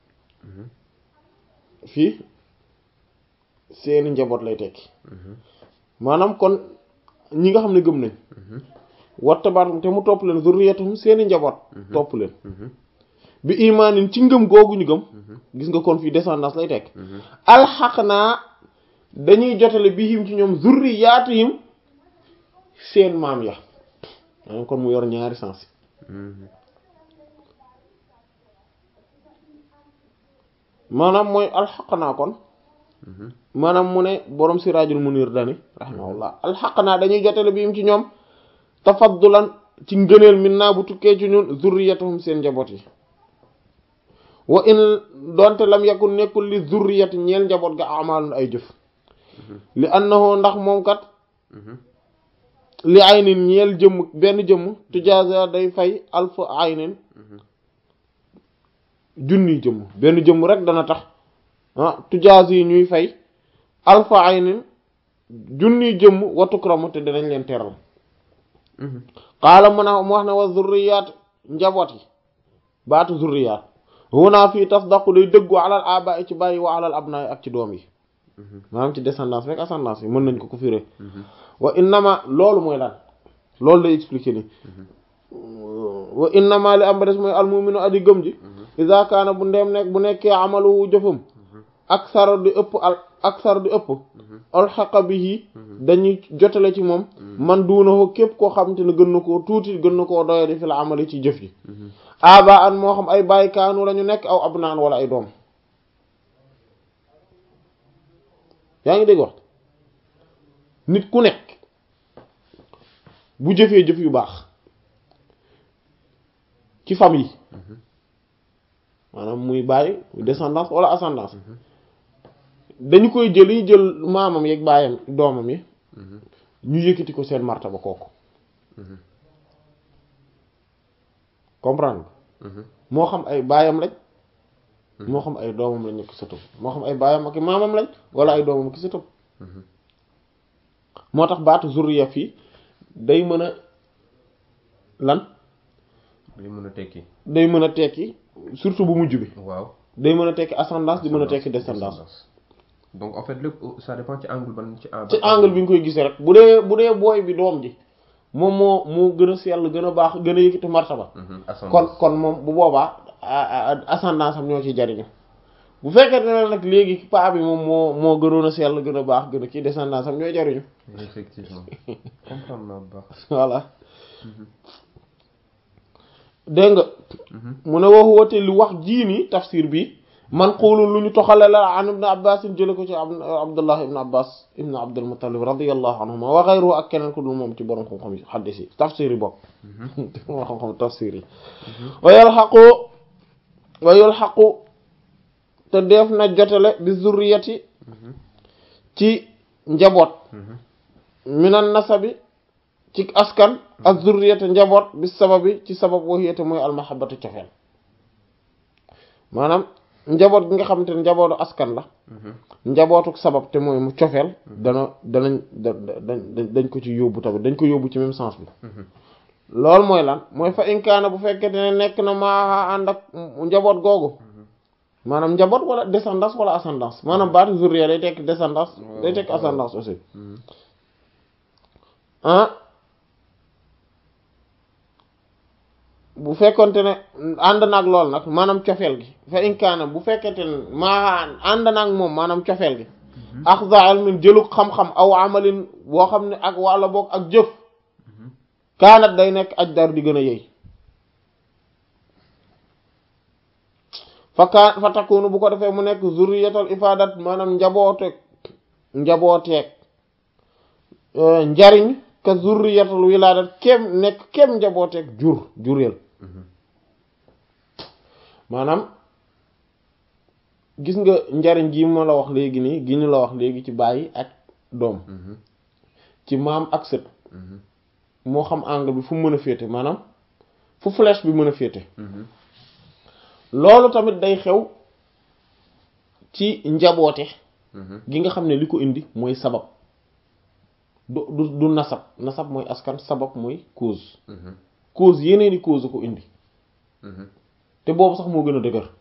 [SPEAKER 1] fii seeni njaboot lay tekki. maanaam kon ñi nga xam ne gëm nañ. wattaba'ahum te mu topp leen zurriyatuhum seeni njaboot. topp leen. bi imaanin ci ngëm googu ñu gëm. gis nga kon fii descendance lay tekki. alxaqnaa dañuy jotale bihim ci ñoom zurriyaatihim seen maam ya. maanaam kon mu yor ñaari sens yi. maanaam mooy alxaqnaa kon. maanaam mu ne borom Siraajul Munir dani rahimahullah alxaqnaa dañuy jotale bihim ci ñoom tafaddulan ci ngëneel min naa bu tukkee ci ñun zurriyatuhum seen njaboot yi wa in donte lam yakun nekkul li zurriyati ñeel njaboot ga amalun ay jëf li annahu ndax moom kat li aynin ñeel jëmm benn jëmm tujaza day fay alfa aynin junni jëmm benn jëmm rek dana tax ah tujaza yi ñuy fay alfa aynin junni jëmm wa tukramu te dinañ leen teral xaala mu na mu wax ne wa zurriyaat njaboot yi baatu zurriyaat huna fii tasdaqu day dëggu alal aba ci bàyyi wa alal abnaay ak ci doom yi maanaam ci descendance rek ascendance yi mën nañ ko ko firé wa innama loolu mooy lan loolu lay expliquer ni wa innama li am ba des mooy almuminu aji gëm ji iza kaana bu ndeem nekk bu nekkee amaluhu jëfam aksar di ëpp al aksar di ëpp alxaqa bihi dañuy jotale ci moom man duuna ko képp koo xamante ne gën na koo tuuti gën na koo doye di fi la amali ci jëf ji aba an moo xam ay bàyyi kaanu la ñu nekk aw abnaan wala ay doom yaa ngi dégg wax nit ku nekk bu jëfee jëf yu baax ci famille maanaam muy bàyyi descendance wala ascendance dañu koy jël yi jël maamam yeeg bàyyam doomam yi ñu yëkkati ko seen martaba kooku comprendre moo xam ay baayam lañ moo xam ay doomam lañ ak sëtam moo xam ay baayam ak maamam lañ wala ay doomam ak sëtam moo tax baatu zurriya fii day mën a lan
[SPEAKER 2] day mën a tekki
[SPEAKER 1] day mën a tekki surtout bu mujj bi
[SPEAKER 2] waaw
[SPEAKER 1] day mën a tekki ascendance di mën a tekki descendance
[SPEAKER 2] donc en fait lépp ça dépend ci angle ban ci
[SPEAKER 1] ci angle bi nga koy gisee rek bu dee bu dee booy bi doom ji moom moo moo gën a sell gën a baax gën a yëkkati martaba kon kon moom bu boobaa ascendance am ñoo ciy jariñu bu fekkee ne nag léegi paa bi moom moo moo gënoon a sell gën a baax gën a kii descendance am ñooy jariñu
[SPEAKER 2] effectivement comprendre naa bu baax
[SPEAKER 1] voilà dégg nga mu ne waxu wate lu wax jii nii tafsir bi man xoolul lu ñu toxale la an ibn abbas jële ko ci abdullah ibn abbas ibn abdul muttalib radiyallahu anhuma wa ghayruhu ak keneen ku dul moom ci borom xam-xam yi xaddis yi tafsir yi bokk moo xam-xam tafsir yi wa yalhaqu wa yalhaqu te def na jotale bi zurriyati ci njaboot minan nasabi ci askan ak zurriyati njaboot bi sababi ci sabab waxiyate mooy almahabatu cofeel maanaam njaboot gi nga xamante ne njabootu askan la njabootuk sabab te mooy mu cofeel dana danañ da dañ ko ci yóbbu tamit dañ ko yóbbu ci même sens bi loolu mooy lan mooy fa inkaana bu fekkente ne nekk na maa ànd ak njaboot googu maanaam njaboot wala descendance wala ascendance maanaam baatu zurriya day tekk descendance day tekk ascendance aussi ah bu fekkonte ne ànd naag lool nag maanaam cofeel gi fa inkaana bu fekkente ne maa ànd naag moom maanaam cofeel gi axza ilmin jëlu xam-xam aw amalin boo xam ne ak walla boog ak jëf kaanat day nekk aj dar di gën a yey fa kaan fa takkuunu bu ko defee mu nekk zurriyatal ifadat maanaam njabooteeg njabooteeg njariñ ka zurriyatal wilaadat kem nekk kem njabooteeg jur jureel maanaam gis nga njariñ gi ma la wax léegi nii gi ñu la wax léegi ci bàyyi ak doom ci maam ak sët moo xam angle bi fu mu mën a féete maanaam fu flèche bi mën a féete loolu tamit day xew ci njaboote gi nga xam ne li ko indi mooy sabab du du du nasab nasab mooy askan sabab mooy cause cause yeneeni cause ko indi te boobu sax moo gën a dëgër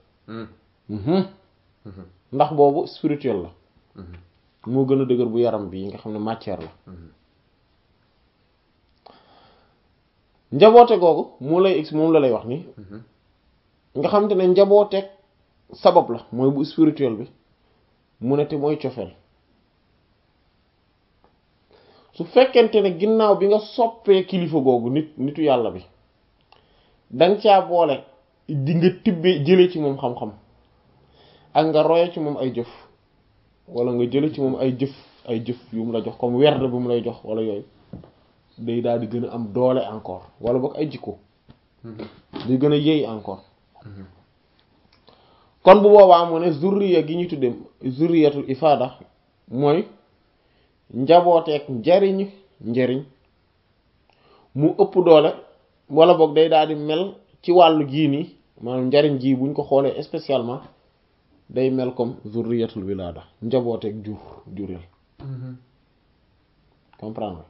[SPEAKER 1] ndax boobu spirituel la moo gën a dëgër bu yaram bi nga xam ne matière la njaboote googu moo lay ex moom la lay wax ni nga xam te ne njabooteeg sabab la mooy bu spirituel bi mu ne te mooy cofeel su fekkente ne ginnaaw bi nga soppee kilifa googu nit nitu yàlla bi danga caa boole di nga tibbee jële ci moom xam-xam ak nga roye ci moom ay jëf wala nga jële ci moom ay jëf ay jëf yu mu la jox comme werd bi mu lay jox wala yooyu day daal di gën a am doole encore wala boog ay jikko day gën a yéey encore kon bu boobaa mu ne zurriya gi ñu tudde zurriyatul ifada mooy njabooteek njariñ njariñ mu ëpp doole wala boog day daal di mel ci wàllu gii nii maanaam njariñ gii buñ ko xoolee spécialement day mel comme zurriyatul wilada njabooteek jur jureel comprendre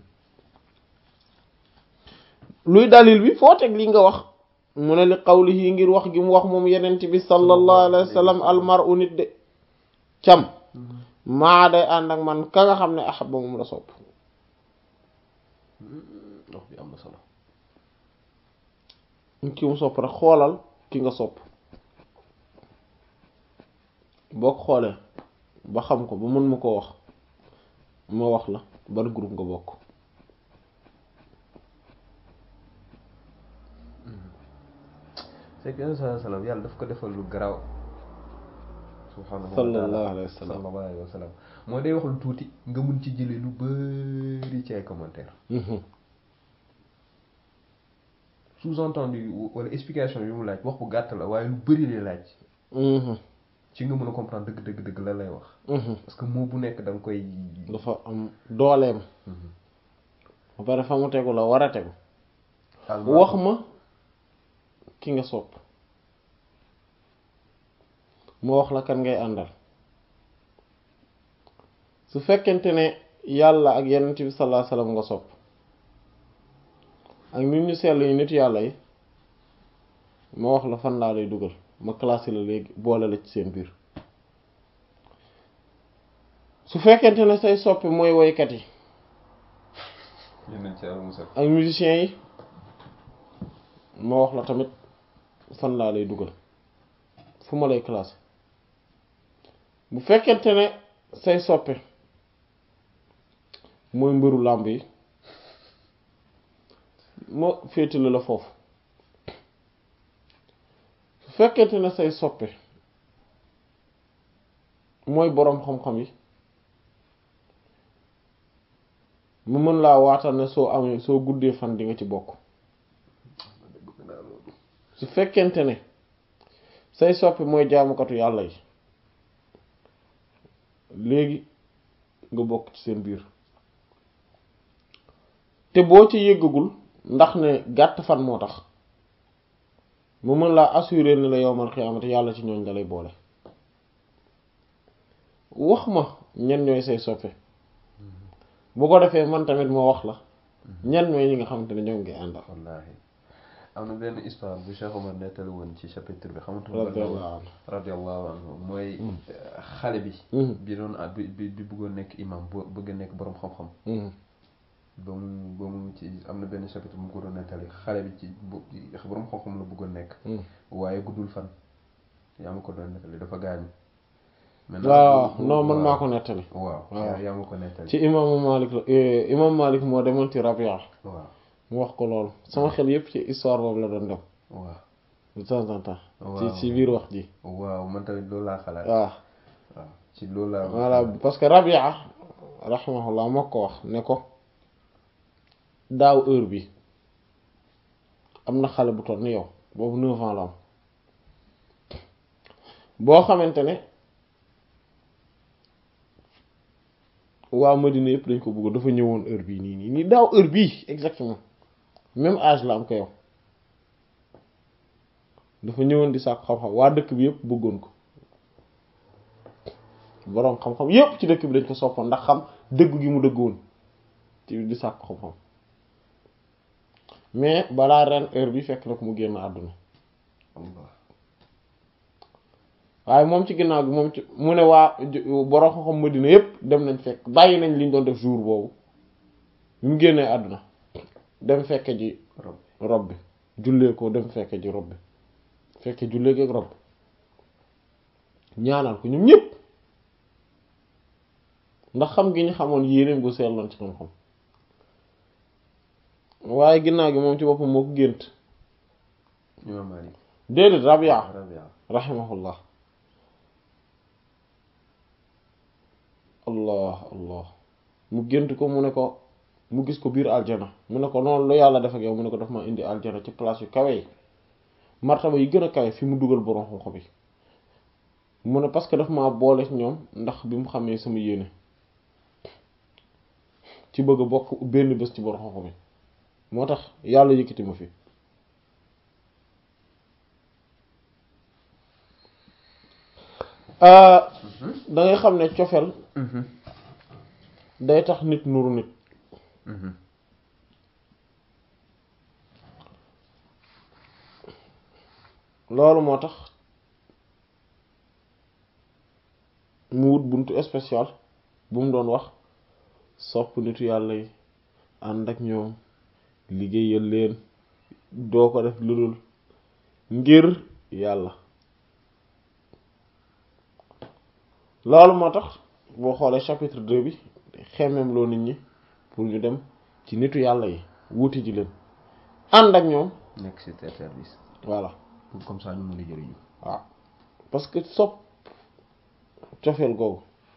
[SPEAKER 1] luy dalil bi foo teg li nga wax mu ne li qawlihi ngir wax gi mu wax moom yenent bi sallallahu alayhi wa sallam almar'u nit de cam maa day ànd ak man ka nga xam ne ahabba moom la sopp
[SPEAKER 2] wax bi am na solo
[SPEAKER 1] ki mu sopp rek xoolal ki nga sopp boo ko xoolee ba xam ko ba mën ma koo wax ma wax la ban groupe nga bokk
[SPEAKER 2] c'est que sallallahu alayhi wa sallam yàlla daf ko defal lu garaaw subhaanahu
[SPEAKER 1] sallallahu alayhi wa sallam
[SPEAKER 2] sallallahu alayhi wa sallam moo day wax lu tuuti nga mun ci jëlee lu bari ci ay commentaire sous-entendu wala explication yu mu laaj wax bu gàtt la waaye lu bari lay laaj ci nga mën a comprendre dëgg dëgg dëgg la lay wax parce que moo bu nekk da nga koy
[SPEAKER 1] dafa am dooleem ba pare fa mu tegu la war a tegu wax ma ki nga sopp mu wax la kan ngay àndal su fekkente ne yàlla ak yonent bi sallallahu alayhi wasallam nga sopp ak nit ñu sell yi nit yàlla yi ma wax la fan laa lay dugal ma classé la léegi boole la ci seen biir su fekkente ne say soppe mooy woykat yi ak musiciens yi ma wax la tamit fan laa lay dugal fu ma lay classé bu fekkente ne say soppe mooy mbëru làmb yi ma féetale la foofu su fekkente ne say soppe mooy boroom xam-xam yi mu mën laa waatal ne soo amee soo guddee fan di nga ci bokk su fekkente ne say soppe mooy jaamukatu yàlla yi léegi nga bokk ci seen biir te boo ci yëggagul ndax ne gàtt fan moo tax mu mën laa assurer ni la yowmal xiyaamati yàlla ci ñooñ la lay boole wax ma ñen ñooy say soppe bu ko defee man tamit moo wax la ñen ñooy ñi nga xamante ne ñoom ngi àndal.
[SPEAKER 2] wallaahi am na benn histoire bu Cheikh Omar nettali woon ci chapitre bi xamante
[SPEAKER 1] radiyallahu
[SPEAKER 2] radiyallahu anhu mooy xale bi bi doon bi bi bi bëggoon nekk imam bu bëgg nekk boroom xam-xam ba mu ba mu ci am na benn chapitre bu mu ko doon nettali xale bi ci boroom xam-xam la bëggoon nekk waaye guddul fan yaa ma ko doon nettali dafa gaañu
[SPEAKER 1] waaw non man maa ko nettali
[SPEAKER 2] waaw yaa ma ko nettali
[SPEAKER 1] ci imaamu Malik la imam Malik moo demoon ci Rabia
[SPEAKER 2] waaw
[SPEAKER 1] mu wax ko loolu sama xel yépp ci histoire boobu la doon dem
[SPEAKER 2] waaw
[SPEAKER 1] de temps en temps ci ci biir wax ji
[SPEAKER 2] waaw man tamit loolu laa xalaat
[SPEAKER 1] waaw
[SPEAKER 2] waaw ci loolu laa
[SPEAKER 1] voilà parce que Rabia rahimahullah moo ko wax ne ko daaw heure bi am na xale bu toll ni yow boobu neuf ans la am boo xamante ne waa Madina yëpp dañ ko bëgg dafa ñëwoon heure bii nii nii nii daaw heure bii exactement même âge la am ko yow dafa ñëwoon di sàkk xam-xam waa dëkk bi yëpp bëggoon ko boroom xam-xam yëpp ci dëkk bi dañ ko soppoon ndax xam dëgg gi mu dëggoon ci di sàkk xam-xam mais balaa ren heure bi fekk na ko mu génn àdduna waaye moom ci ginnaaw gi moom ci mu ne waa boroom xam-xam Madina yépp dem nañ fekk bàyyi nañ liñ doon def jour boobu bi mu génnee àdduna dem fekke ji rob bi jullee ko dem fekke ji rob bi fekke jullee ko ak rob ñaanal ko ñoom ñépp ndax xam gi ñu xamoon yéenéem gu seetloon ci xam-xam waaye ginnaaw gi moom ci boppam moo ko gént déedéet Rabia rahimahullah allah allah mu gént ko mu ne ko mu gis ko biir aljana mu ne ko noonu lu yàlla def ak yow mu ne ko daf ma indi aljana ci place yu kawe yi martaba yi gën a kawe fi mu dugal borom xam-xam yi mu ne parce que daf ma boole ñoom ndax bi mu xamee sama yéene ci bëgg a bokk benn bés ci borom xam-xam yi moo tax yàlla yëkkati ma fi da ngay xam ne cofeel day tax nit nuru nit loolu moo tax mu wut buntu spécial bu mu doon wax sopp nitu yàlla yi ànd ak ñoom liggéeyal leen doo ko def lu dul ngir yàlla loolu moo tax boo xoolee chapitre deux bi xemmeem loo nit ñi pour ñu dem ci nitu yàlla yi wuti ji leen ànd ak ñoom
[SPEAKER 2] nekk ci service
[SPEAKER 1] voilà
[SPEAKER 2] pour comme ça ñu mën a jëriñu
[SPEAKER 1] waaw parce que sopp cofeel googu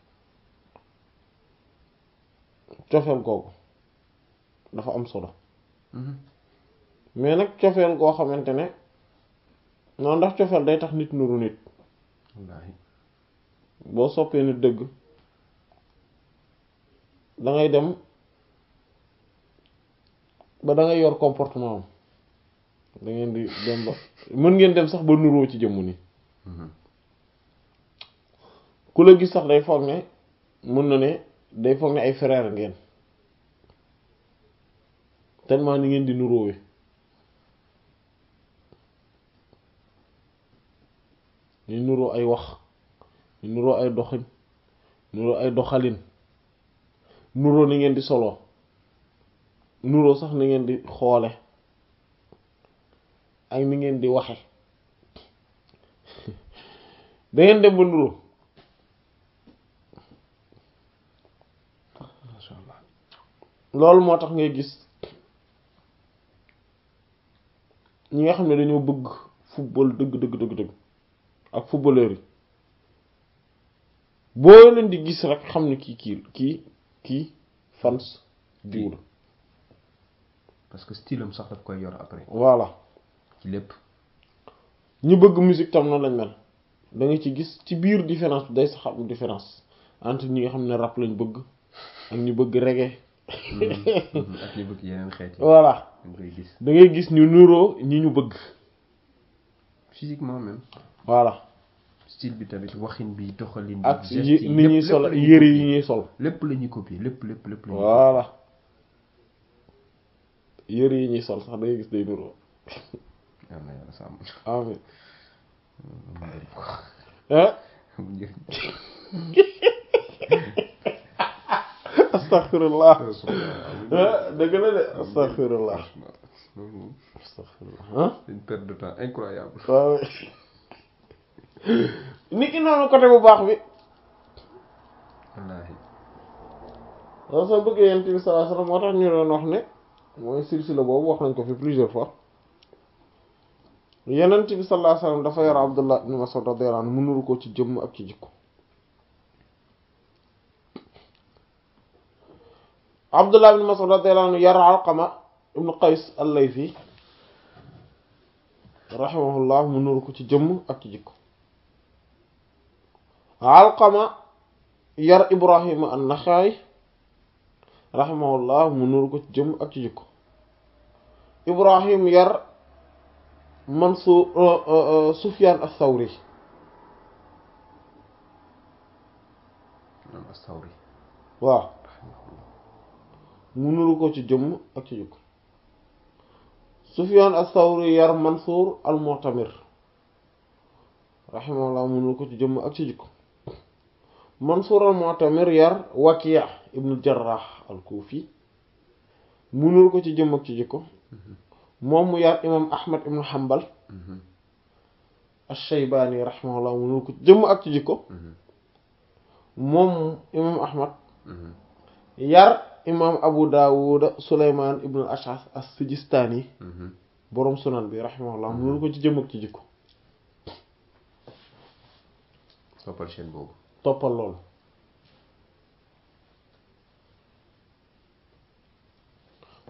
[SPEAKER 1] cofeel googu dafa am solo mais nag cofeel goo xamante ne noonu ndax cofeel day tax nit nuru nit
[SPEAKER 2] wallaahi
[SPEAKER 1] boo soppee nit dëgg dangay dem ba dangay yor comportement am da ngeen di dem ba mën ngeen dem sax ba nuroo ci jëmm ni ku la gis sax day foog ne mën na ne day foog ne ay frère ngeen tellement ni ngeen di nuróowe ñu nuroo ay wax ñu nuroo ay doxin nuroo ay doxalin nuroo ni ngeen di solo nuroo sax ni ngeen di xoole ak ni ngeen di waxe da ngeen dem ba nuroo masha Allah loolu moo tax ngay gis ñi nga xam ne dañoo bëgg football dëgg dëgg dëgg dëgg ak footballeur yi boo leen di gis rek xam ne kii kii kii kii fans diw la
[SPEAKER 2] parce que style am sax daf koy yor après
[SPEAKER 1] voilà
[SPEAKER 2] ci lépp
[SPEAKER 1] ñi bëgg musique tam noonu lañ mel da nga ci gis ci biir différence bi day sax am différence entre ñi nga xam ne rap lañ bëgg ak ñu bëgg reggae
[SPEAKER 2] ak ñu bëgg yeneen xeet yi
[SPEAKER 1] voilà
[SPEAKER 2] da ngay gis
[SPEAKER 1] da ngay gis ñu nuroo ñi ñu bëgg
[SPEAKER 2] physiquement même
[SPEAKER 1] voilà
[SPEAKER 2] style bi tamit waxin bi doxalin bi
[SPEAKER 1] ak
[SPEAKER 2] geste yi
[SPEAKER 1] ni ñuy sol yëre yi ñuy sol
[SPEAKER 2] lépp la ñuy copier lépp lépp lépp la ñuy
[SPEAKER 1] voilà yëre yi ñuy sol sax da ngay gis day nuroo
[SPEAKER 2] yal na yàlla sàmm
[SPEAKER 1] amin astaghfirullah dëgg la de astaghfirullah astaghfirullah
[SPEAKER 2] une perte de temps incroyable
[SPEAKER 1] waaw nit ki noonu côté bu baax bi
[SPEAKER 2] wallaahi
[SPEAKER 1] loolu soo bëggee yent bi sallallahu alayhi wasallam moo tax ñu doon wax ne mooy silsila boobu wax nañ ko fi plusieurs fois yenent bi sallallahu alayhi wasallam dafa yor Abdullah ibn Mas'ud radiyallahu anhu mu nuru ko ci jëmm ak ci jikko Abdullah ibn Mas'ud radiyallahu anhu yar Alqama ibn Qays al-Laythi rahimahullah mu nuru ko ci jëmm ak ci jikko Alqama yar Ibrahim an-Nakha'i rahimahullah mu nuru ko ci jëmm ak ci jikko Ibrahim yar Mansur Sufyan ath-Thawri
[SPEAKER 2] as-Thawri
[SPEAKER 1] waaw mu nuru ko ci jëmm ak ci jikko Sufyan ath-Thawri yar Mansur al-Mu'tamir rahimahullah mu nuru ko ci jëmm ak ci jikko Mansur al-Mu'tamir yar Waki' ibn al-Jarrah al-Kufi mu nuru ko ci jëmm ak ci jikko moom mu yar imam Ahmad ibn Hanbal ash-Shaybani rahimahullah mu nuru ko ci jëmm ak ci jikko moom imam Ahmad yar imam Abu Dawud Sulayman ibn al-Ash'ath as-Sijistani boroom sunan bi rahimahullah mu nuru ko ci jëmm ak ci jikko
[SPEAKER 2] toppal chaîne boobu
[SPEAKER 1] toppal loolu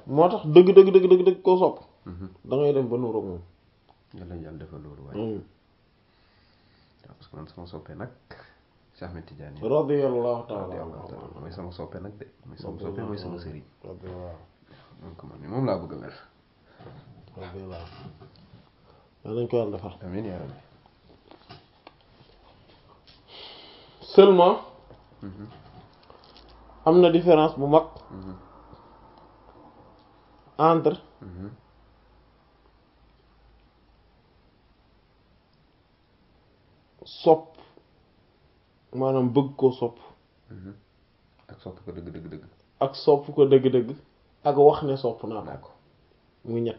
[SPEAKER 1] moo tax dëgg dëgg dëgg dëgg dëgg koo sopp da ngay dem ba nuroog moom.
[SPEAKER 2] yàlla yàlla defal loolu waaye. waaw parce que man sama soppee nag Cheikh Ahmed Tidiane.
[SPEAKER 1] radiyallahu ta'ala
[SPEAKER 2] radiyallahu ta'ala mooy sama soppee nag de mooy sama soppee mooy sama sëriñ. donc man ni moom laa bëgg a mel.
[SPEAKER 1] radiyallahu yaa nañ ko yàlla defal.
[SPEAKER 2] amiin yaa rabbi.
[SPEAKER 1] seulement am na différence bu mag entre sopp maanaam bëgg koo sopp
[SPEAKER 2] ak sopp ko dëgg dëgg dëgg
[SPEAKER 1] ak sopp ko dëgg dëgg ak wax ne sopp naa ko muy ñett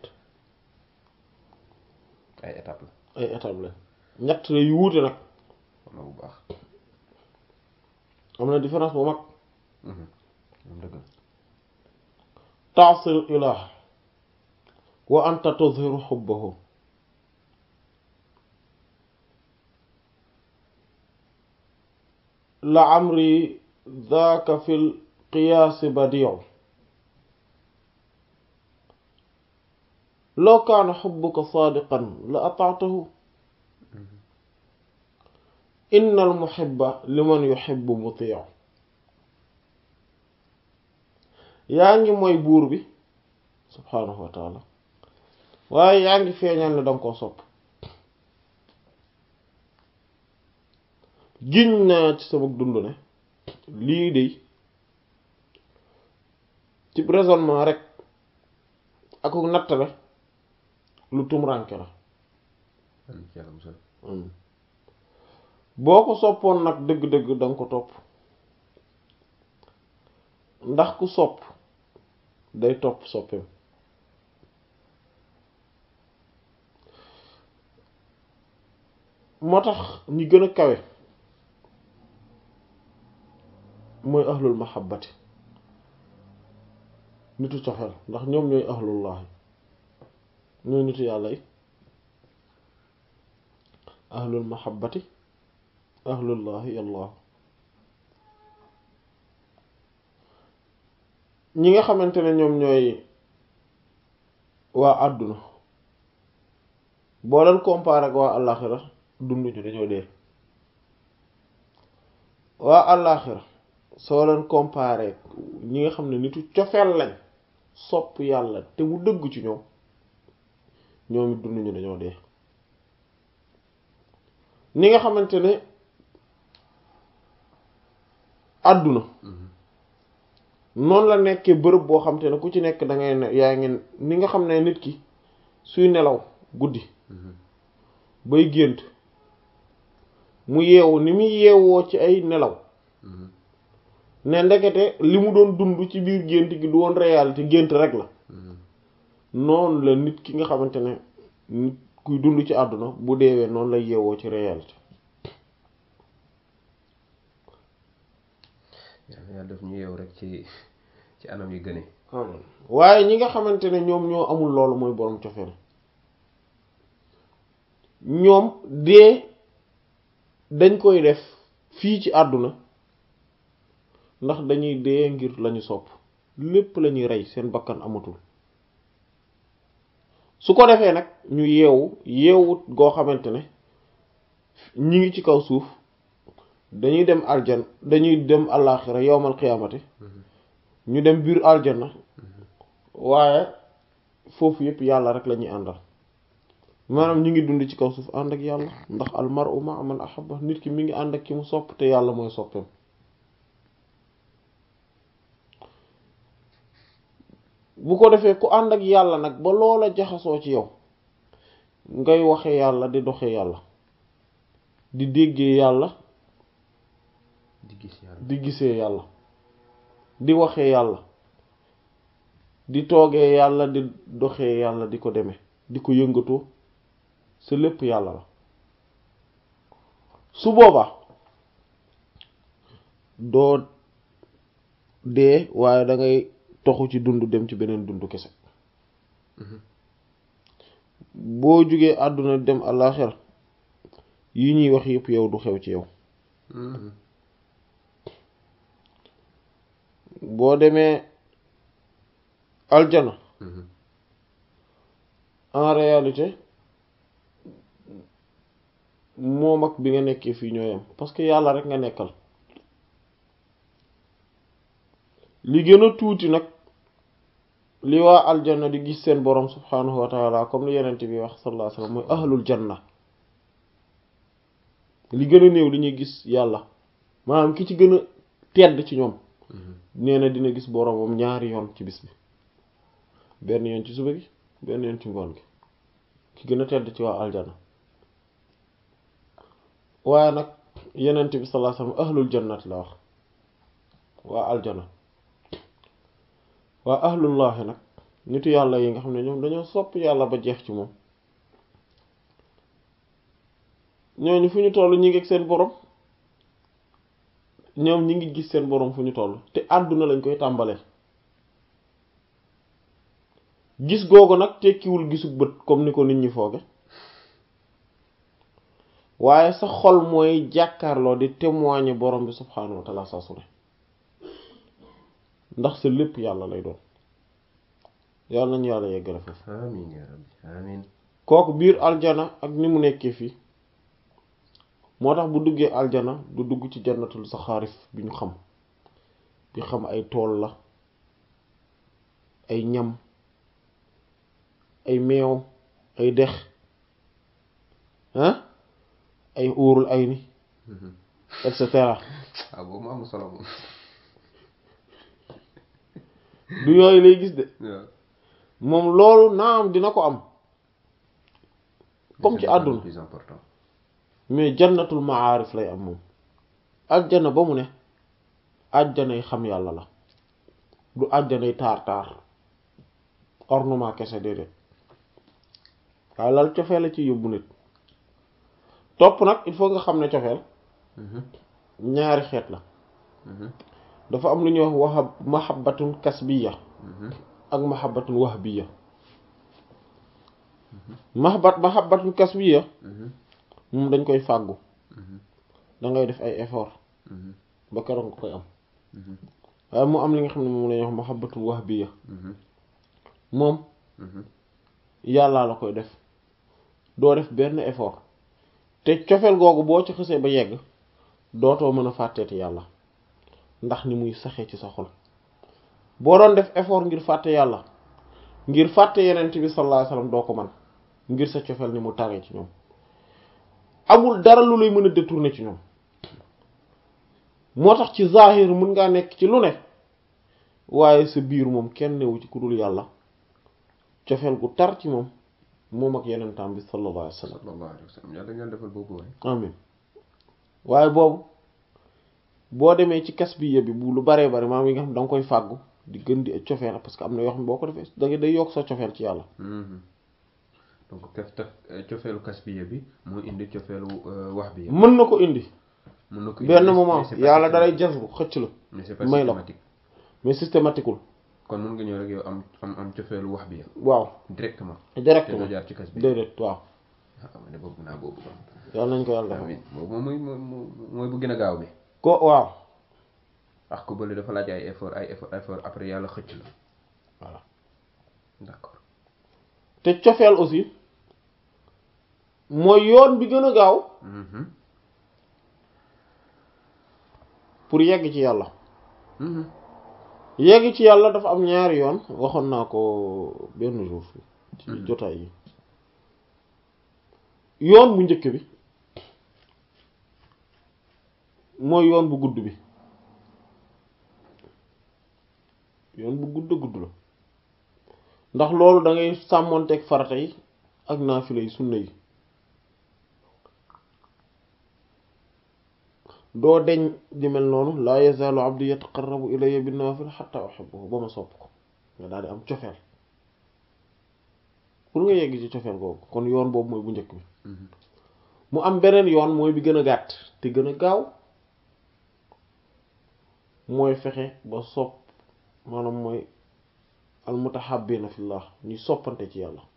[SPEAKER 2] ay étape la
[SPEAKER 1] ay étape la ñett la yu wuute nag
[SPEAKER 2] am na bu baax
[SPEAKER 1] am na différence bu mag
[SPEAKER 2] moom dëgg
[SPEAKER 1] ta'sil ilah wa anta tuzhiru hubbahu la amri dhaka fil qiyaas badi'u law kaana hubbuka saadiqan la ata'tahu innal muhibba liman yuhibbu muti'u yaa ngi mooy buur bi subhaanahu wa ta'ala waaye yaa ngi feeñal ne danga koo sopp giñ naa ci sama dund ne lii de ci raisonnement rek ak nattale lu tumranke la boo ko soppoon nag dëgg-dëgg danga ko topp ndax ku sopp day topp soppeem moo tax ñi gën a kawe mooy ahlul mahabbati nitu coxel ndax ñoom ñooy ahlullahi ñooy nitu yàlla yi ahlul mahabbati ahlullahi yàlla ñi nga xamante ne ñoom ñooy waa àdduna boo leen comparé ak waa àllaaxira dunduñu dañoo dee waa àllaaxira soo leen comparé ñi nga xam ne nitu cofeel lañ sopp yàlla te mu dëgg ci ñoom ñoom it dunduñu dañoo dee ni nga xamante ne àdduna noonu la nekkee bërëb boo xam te ne ku ci nekk da ngay ne yaa ngi ni nga xam ne nit ki suy nelaw guddi bay gént mu yeewu ni muy yeewoo ci ay nelaw ne ndekete li mu doon dund ci biir gént gi du woon réalité gént rek la noonu la nit ki nga xamante ne nit kuy dund ci àdduna bu deewee noonu lay yeewoo ci réalité
[SPEAKER 2] yàlla def ñu yeew rek ci ci anam yi gëne
[SPEAKER 1] waaye ñi nga xamante ne ñoom ñoo amul loolu mooy boroom cofeel ñoom dee dañ koy def fii ci àdduna ndax dañuy dee ngir lañu sopp lépp lañuy rey seen bakkan amatul su ko defee nag ñu yeewu yeewut goo xamante ne ñi ngi ci kaw suuf dañuy dem aljan dañuy dem àllaaxira yowmal qiyaamati ñu dem biir aljana waaye foofu yépp yàlla rek lañuy àndal maanaam ñu ngi dund ci kaw suuf ànd ak yàlla ndax al mar'u ma'a man ahabba nit ki mi ngi ànd ak ki mu sopp te yàlla mooy soppeem bu ko defee ku ànd ak yàlla nag ba loola jaxasoo ci yow ngay waxe yàlla di doxe yàlla di déggee yàlla
[SPEAKER 2] di gis yàlla
[SPEAKER 1] di gisee yàlla di waxee yàlla di toogee yàlla di doxee yàlla di ko demee di ko yëngatoo sa lépp yàlla la su boobaa doo dee waaye da ngay toxu ci dund dem ci beneen dund kese boo jugee àdduna dem àllaaxira yi ñuy wax yépp yow du xew ci yow boo demee aljana en réalité moom ak bi nga nekkee fii ñoo yem parce que yàlla rek nga nekkal li gën a tuuti nag li waa aljana di gis seen borom subhanahu wa taala comme li yenent bi wax sallallahu alayhi wasallam mooy ahlul janna li gën a néew li ñuy gis yàlla maanaam ki ci gën a tedd ci ñoom nee na dina gis boromam ñaari yoon ci bis bi benn yoon ci suba gi benn yoon ci ngoon gi ki gën a tedd ci waa aljana waaye nag yenent bi sallallahu alayhi wasallam ahlul jannati la wax waa aljana waa ahlullahi nag nitu yàlla yi nga xam ne ñoom dañoo sopp yàlla ba jeex ci moom ñooñu fu ñu toll ñi ngi ak seen borom ñoom ñi ngi gis seen borom fu ñu toll te àdduna lañ koy tàmbalee gis googu nag tekkiwul gisu bët comme ni ko nit ñi fooge waaye sa xol mooy jàkkaarloo di témoigner borom bi subhaanahu wa ta'ala saa su ne ndax sa lépp yàlla lay doon yàlla nañu yàlla yeggale foofu
[SPEAKER 2] amiin yaa rabbi amiin
[SPEAKER 1] kooku biir aljana ak ni mu nekkee fii moo tax bu duggee aljana du dugg ci jannatul saxaarif bi ñu xam bi xam ay tool la ay ñam ay meew ay dex ah ay uurul ay ni et cetera
[SPEAKER 2] ah boobu mu am solo moom
[SPEAKER 1] du yooyu lay gis de
[SPEAKER 2] waaw
[SPEAKER 1] moom loolu naam dina ko am comme ci àdduna
[SPEAKER 2] plus important
[SPEAKER 1] mais jannatul maarif lay am moom àjjana ba mu ne àjjanay xam yàlla la du àjjanay taar taar ornement kese déedéet waaye lal cofeel la ci yóbbu nit topp nag il faut nga xam ne cofeel ñaari xeet la dafa am lu ñuy wax wahab mahabbatun kasbiya ak mahabbatun wahbiya mahabbat mahabbatun kasbiya moom dañ koy fàggu da ngay def ay effort ba keroog nga koy am waaye mu am li nga xam ne moom la ñuy wax mahabbatun wahbiya moom yàllaa la koy def doo def benn effort te cofeel googu boo ci xësee ba yegg dootoo mën a fàtteeti yàlla ndax ni muy saxee ci sa xol boo doon def effort ngir fàtte yàlla ngir fàtte yenent bi sallallahu alayhi wasallam doo ko man ngir sa cofeel ni mu taree ci ñoom amul dara lu lay mën a détourner ci ñoom moo tax ci zahir mën ngaa nekk ci lu ne waaye sa biir moom kenn newu ci ku dul yàlla cofeel gu tar ci moom moom ak yenentam bi sallallahu alayhi wasallam
[SPEAKER 2] sallallahu alayhi wasallam yàlla nga defal boobu waay
[SPEAKER 1] amin waaye boobu boo demee ci kas bi yëbbi bu lu baree bari maam yi nga xam da nga koy fàggu di gën di cofeel parce que am na yoo xam ne boo ko defee da day yokk sa cofeel ci yàlla
[SPEAKER 2] donc kaf taf cofeelu kasbiya bi moo indi cofeelu wax bi
[SPEAKER 1] mën na ko indi
[SPEAKER 2] mën na ko indi
[SPEAKER 1] benn moment yàlla dalay jazbu xëcc la
[SPEAKER 2] mais c'est pas
[SPEAKER 1] may la
[SPEAKER 2] systématique
[SPEAKER 1] mais systématiqueul
[SPEAKER 2] kon mën nga ñëw rek yow am am am cofeelu wax bi
[SPEAKER 1] waaw
[SPEAKER 2] directement
[SPEAKER 1] directement
[SPEAKER 2] te doo jaar ci kasbiya
[SPEAKER 1] déedéet waaw
[SPEAKER 2] ah ma ne boobu naa boobu kon
[SPEAKER 1] yàlla nañ ko yàlla defal
[SPEAKER 2] amiin boobu moom mooy mooy bu gën a gaaw bi
[SPEAKER 1] ko waaw
[SPEAKER 2] ak ko bële dafa laaj ay effort ay effort effort après yàlla xëcc la
[SPEAKER 1] voilà
[SPEAKER 2] d'accord
[SPEAKER 1] te cofeel aussi mooy yoon bi gën a gaaw pour yegg ci yàlla yegg ci yàlla dafa am ñaari yoon waxoon naa ko benn jour ci jotaay yi yoon bu njëkk bi mooy yoon bu gudd bi yoon bu gudd gudd la ndax loolu da ngay sàmmonteeg farata yi ak naafila yi sunna yi doo deñ di mel noonu laa yazaalu abdi yataqarrabu ilayya bin nawaafil hatta uhibbuhu ba ma sopp ko nga daal di am cofeel pour nga yegg ci cofeel googu kon yoon boobu mooy bu njëkk bi mu am beneen yoon mooy bi gën a gàtt te gën a gaaw mooy fexe ba sopp maanaam mooy al mutahabbina fillah ñuy soppante ci yàlla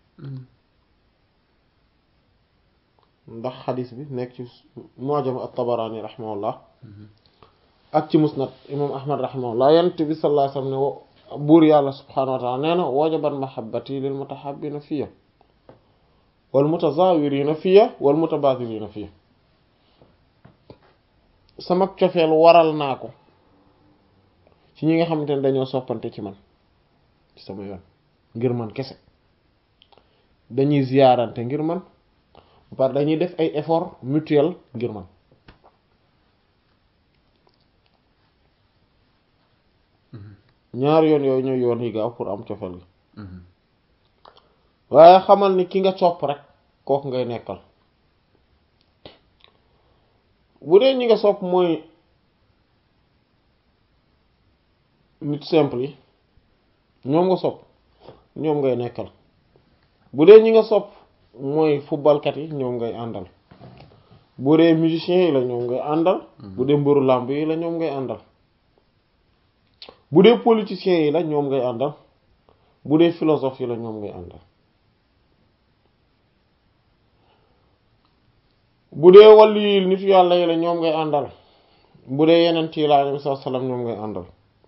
[SPEAKER 1] ndax xadis bi nekk ci mu'jam at-Tabarani rahimahullah ak ci musnad imam ahmad rahimahullah yonent bi sallallahu alayhi wasallam ne buur yàlla subhaanahu wa ta'ala nee na wajabat mahabbati lil mutahabbina fiyya wal mutazawirina fiyya wal mutabadilina fiyya sama cofeel waral naa ko ci ñi nga xamante ne dañoo soppante ci man ci sama yoon ngir man kese dañuy ziyaarante ngir man ba pare dañuy def ay effort mutuel ngir man ñaar yoon yooyu ñooy yoon yi gaaw pour am cofeel gi waaye xamal ni ki nga sopp rek kooku ngay nekkal bu dee ñi nga sopp mooy nit simple yi ñoom nga sopp ñoom ngay nekkal bu dee ñi nga sopp mooy footballkat yi ñoom ngay àndal bu dee musiciens yi la ñoom ngay àndal bu dee mbëru làmb yi la ñoom ngay àndal bu dee politiciens yi la ñoom ngay àndal bu dee philosophe yi la ñoom ngay àndal bu dee wàllu yi nitu yàlla yi la ñoom ngay àndal bu dee yeneen yi la alayhi salaam ñoom ngay àndal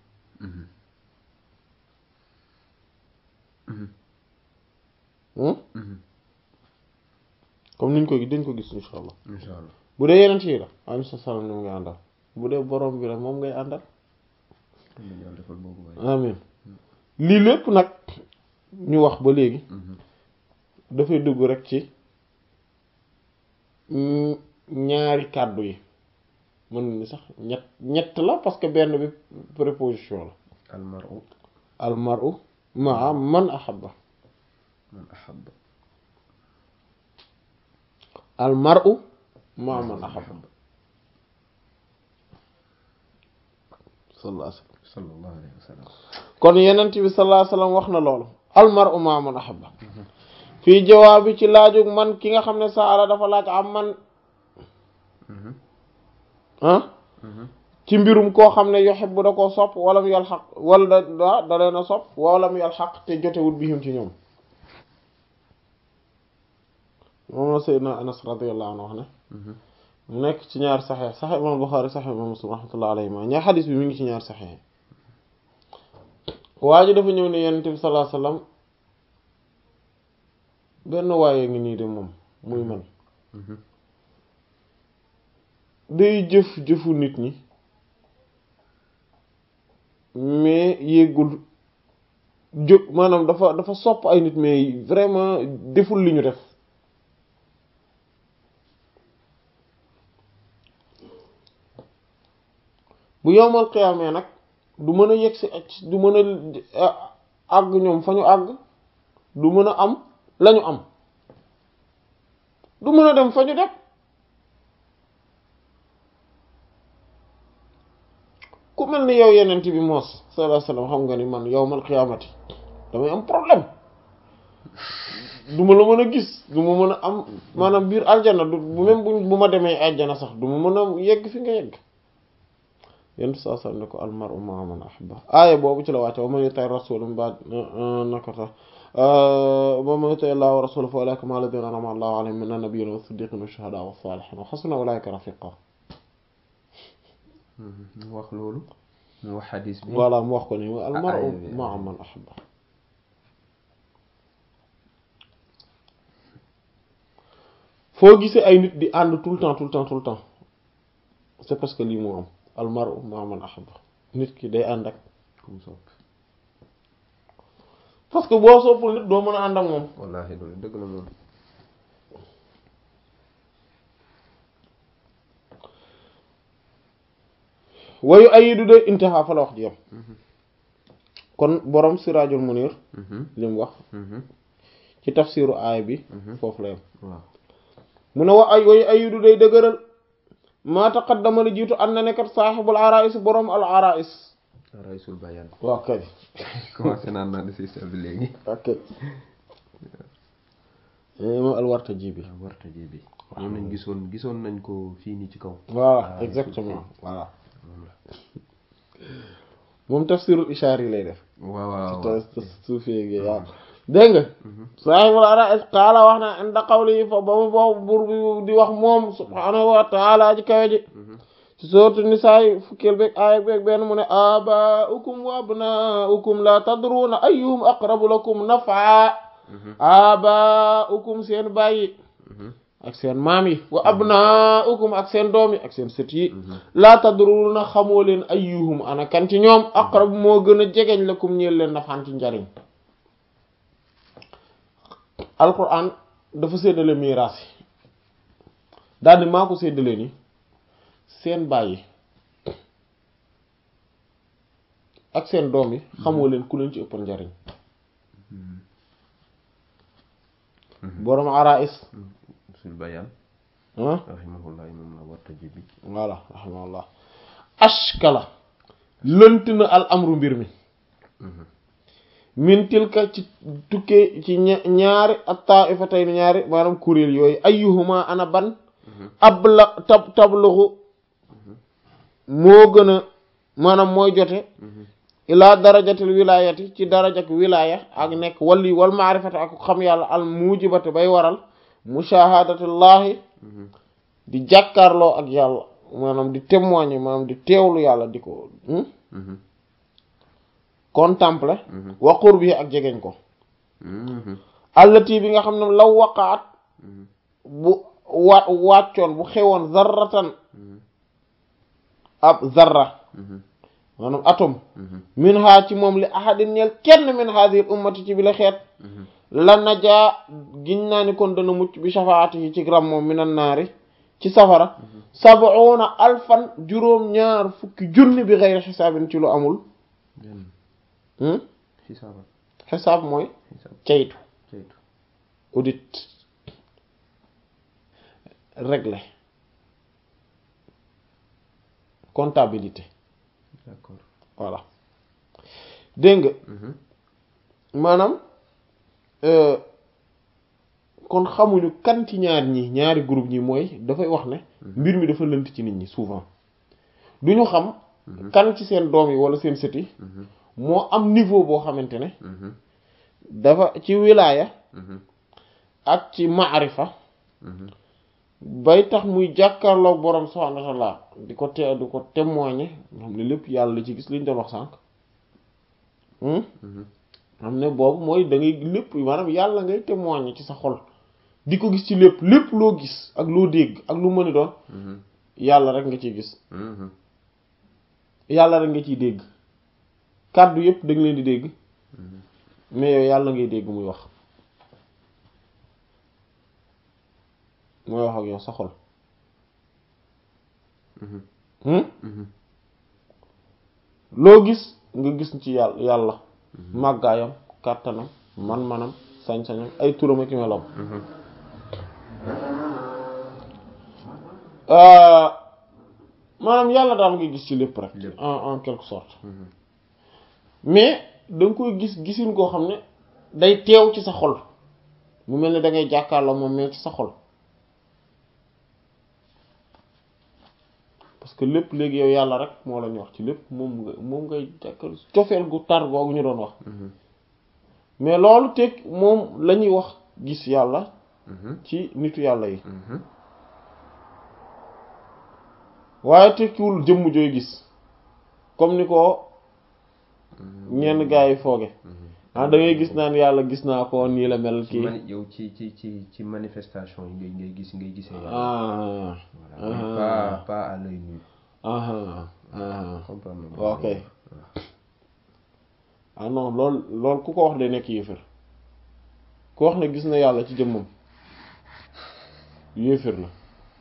[SPEAKER 1] comme niñ ko dañ ko gis insha allah
[SPEAKER 2] insha allah
[SPEAKER 1] bu dee yeneen yi la alayhi salaam ñoom ngay àndal bu dee borom bi la moom ngay àndal amin lii lépp nag ñu wax ba léegi dafay dugg rek ci ñaari kàddu yi mën ni sax ñett ñett la parce que benn bi préposition la
[SPEAKER 2] almaru
[SPEAKER 1] almaru maa man ahabba
[SPEAKER 2] man ahabba
[SPEAKER 1] almaru maa man ahabba sallallahu alayhi wasallam
[SPEAKER 2] sallallahu alayhi wasallam
[SPEAKER 1] kon yenent bi sallallahu alayhi wasallam wax na loolu almaru maa man ahabba fii jawaabi ci laajug man ki nga xam ne saala dafa laaj am man ah ci mbirum koo xam ne yuhibbu da koo sopp wala mu yalxaq wala da da da leen a sopp wala mu yalxaq te jotewut bihim ci ñoom moom la Seydina Anas radiyallahu anhu wax ne mu nekk ci ñaar saxeex saxeex imam Bukhari saxeex imam Muslim rahmatullahi alayhi ma ñaar xadis bi mi ngi ci ñaar saxeex waa ji dafa ñëw ne Yonent bi sallallahu alayhi wasallam benn waaye ngi nii de moom muy man day jëf jëfu nit ñi mais yéegul jóg maanaam dafa dafa sopp ay nit mais vraiment deful li ñu def bu yowmal qiyaamee nag du mën a yegg si du mën a àgg ñoom fa ñu àgg du mën a am lañu am du mën a dem fa ñu dem ku mel ni yow yenent bi moos sallallahu alayhi wasallam xam nga ni man yawmal qiyaamati damay am problème du ma la mën a gis du ma mën a am maanaam biir aljana du même bu ma demee aljana sax du ma mën a yegg fi nga yegg yentu saa sallam ne ko almaru ma'a man ahabba aaya boobu ci la wàcce wa man yuti' rasul ba nako tax wa man yuti' Allaha wa rasulahu fa ulaa'ika ma'a alladhina an'ama Allahu alayhim mina nabiyyiina was-siddiqiina wash-shuhadaa was-saalihiin wa hasuna ulaa'ika rafiiqa
[SPEAKER 2] mu wax loolu mu wax xadis bi
[SPEAKER 1] voilà mu wax ko ni almaru ma'a man ahabba foo gisee ay nit di ànd tout le temps tout le temps tout le temps c'est parce que lii moo am almaru ma'a man ahabba nit ki day ànd ak ku mu sopp parce que boo soppul nit doo mën a ànd ak moom
[SPEAKER 2] wallaahi loolu dëgg la moom
[SPEAKER 1] wayu ayidu de intaha fa la wax ji yam kon borom Siraajul Munir li mu wax ci tafsiru aay bi foofu la yam mu ne wa ay wayu ayidu day dëgëral maa taqaddama la jiitu an na nekkat saaxibul arais borom al arais
[SPEAKER 2] araisul bayan
[SPEAKER 1] waaw kay
[SPEAKER 2] commencé naan naa si sa bi léegi
[SPEAKER 1] ok moom al Wartaji bi
[SPEAKER 2] Wartaji bi moom nañ gisoon gisoon nañ ko fii nii ci kaw
[SPEAKER 1] voilà exactement voilà moom tafsirul ishaar yi lay def
[SPEAKER 2] waaw waaw
[SPEAKER 1] suufee waaw dégg nga sahibul arais qaala wax na inda qawli fa ba mu boobu buur bi di wax moom subhaanahu wa taala ji kawe ji ci sourate Nisaa fukkeel beeg aaya beeg benn mu ne abaa'ukum wa abnaa'ukum la tadruuna ayyuhum aqrabu lakum naf'a abaa'ukum seen bàyyi ak seen maam yi wa abnaa'ukum ak seen doom yi ak seen sët yi la tadruuna xamoo leen ayyuhum ana kan ci ñoom aqrabu moo gën a jegeñ lakum ñeel leen naf'an ci njariñ alquran dafa séddale miraas yi daal ni maa ko séddale ni seen bàyyi ak seen doom yi xamoo leen ku leen ci ëppal njariñ boroom arais
[SPEAKER 2] suñu bayaan
[SPEAKER 1] ah
[SPEAKER 2] rahimahullah moom la warta jibi
[SPEAKER 1] voilà rahimahullah ashkala lënt na al amru mbir mi min tilka ci tukkee ci ñaari at-ta'ifatayni ñaari maanaam kuréel yooyu ayyuhuma ana ban abla tab tabluxu moo gën a maanaam mooy jote ilaa darajatil wilayati ci darajak wilaya ak nekk wali wal maarifati ak xam yàlla al mujibati bay waral mushahadatullahi di jàkkaarloo ak yàlla maanaam di témoigner maanaam di teewlu yàlla di ko contempler wa qurbi ak jegeñ ko allati bi nga xam ne law waqaat bu wa wàccoon bu xewoon zarratan ab zarra maanaam atome min ha ci moom li ahadin ñeel kenn min hadhihi al ummati ci bi la xeet la najaa giñ naa ni kon dana mucc bi shafaati yi ci gram moom minan naari ci safara sab'una alfan juróom ñaar fukki junni bi ghayri xisaabin ci lu amul
[SPEAKER 2] xisaab
[SPEAKER 1] xisaab mooy ceytu
[SPEAKER 2] ceytu
[SPEAKER 1] audit régler comptabilité
[SPEAKER 2] d'accord
[SPEAKER 1] voilà dégg nga maanaam kon xamuñu kan ci ñaar ñi ñaari groupe ñi mooy dafay wax ne mbir mi dafa lënt ci nit ñi souvent duñu xam kan ci seen doom yi wala seen sët yi moo am niveau boo xamante ne dafa ci wilaya ak ci maarifa bay tax muy jàkkaarloog borom subhanahu wa ta'ala di ko te di ko témoigner nga xam ne lépp yàlla la ci gis liñ doon wax sànq xam ne boobu mooy da ngay lépp maanaam yàlla ngay témoigner ci sa xol di ko gis ci lépp lépp loo gis ak loo dégg ak lu mën a doon yàlla rek nga ciy gis yàlla rek nga ciy dégg kàddu yépp da nga leen di dégg mais yow yàlla ngay dégg muy wax mooy wax ak yow sa xol loo gis nga gis ci yàlla yàlla màggaayam kàttanam man-manam sañ-sañam ay turam ak melam maanaam yàlla daal nga gis ci lépp rek en en quelque sorte mais da nga koy gis gisin koo xam ne day teew ci sa xol mu mel ne da ngay jàkkaarloo moom mais ci sa xol parce que lépp léegi yow yàlla rek moo la ñu wax ci lépp moom nga moom ngay jàkkal cofeel gu tar googu ñu doon wax mais loolu teg moom la ñuy wax gis yàlla ci nitu yàlla yi waaye tekkiwul jëmm jooy gis comme ni ko ñenn gaa yi fooge ah da ngay gis naan yàlla gis naa ko nii la mel kii
[SPEAKER 2] yow ci ci ci ci manifestation yi ngay ngay gis ngay gisee yàlla
[SPEAKER 1] ah
[SPEAKER 2] pas pas à l'œil nu
[SPEAKER 1] ah ah
[SPEAKER 2] comprendre
[SPEAKER 1] ok ah non loolu loolu ku ko wax day nekk yéefir ku wax ne gis na yàlla ci jëmmam yéefir la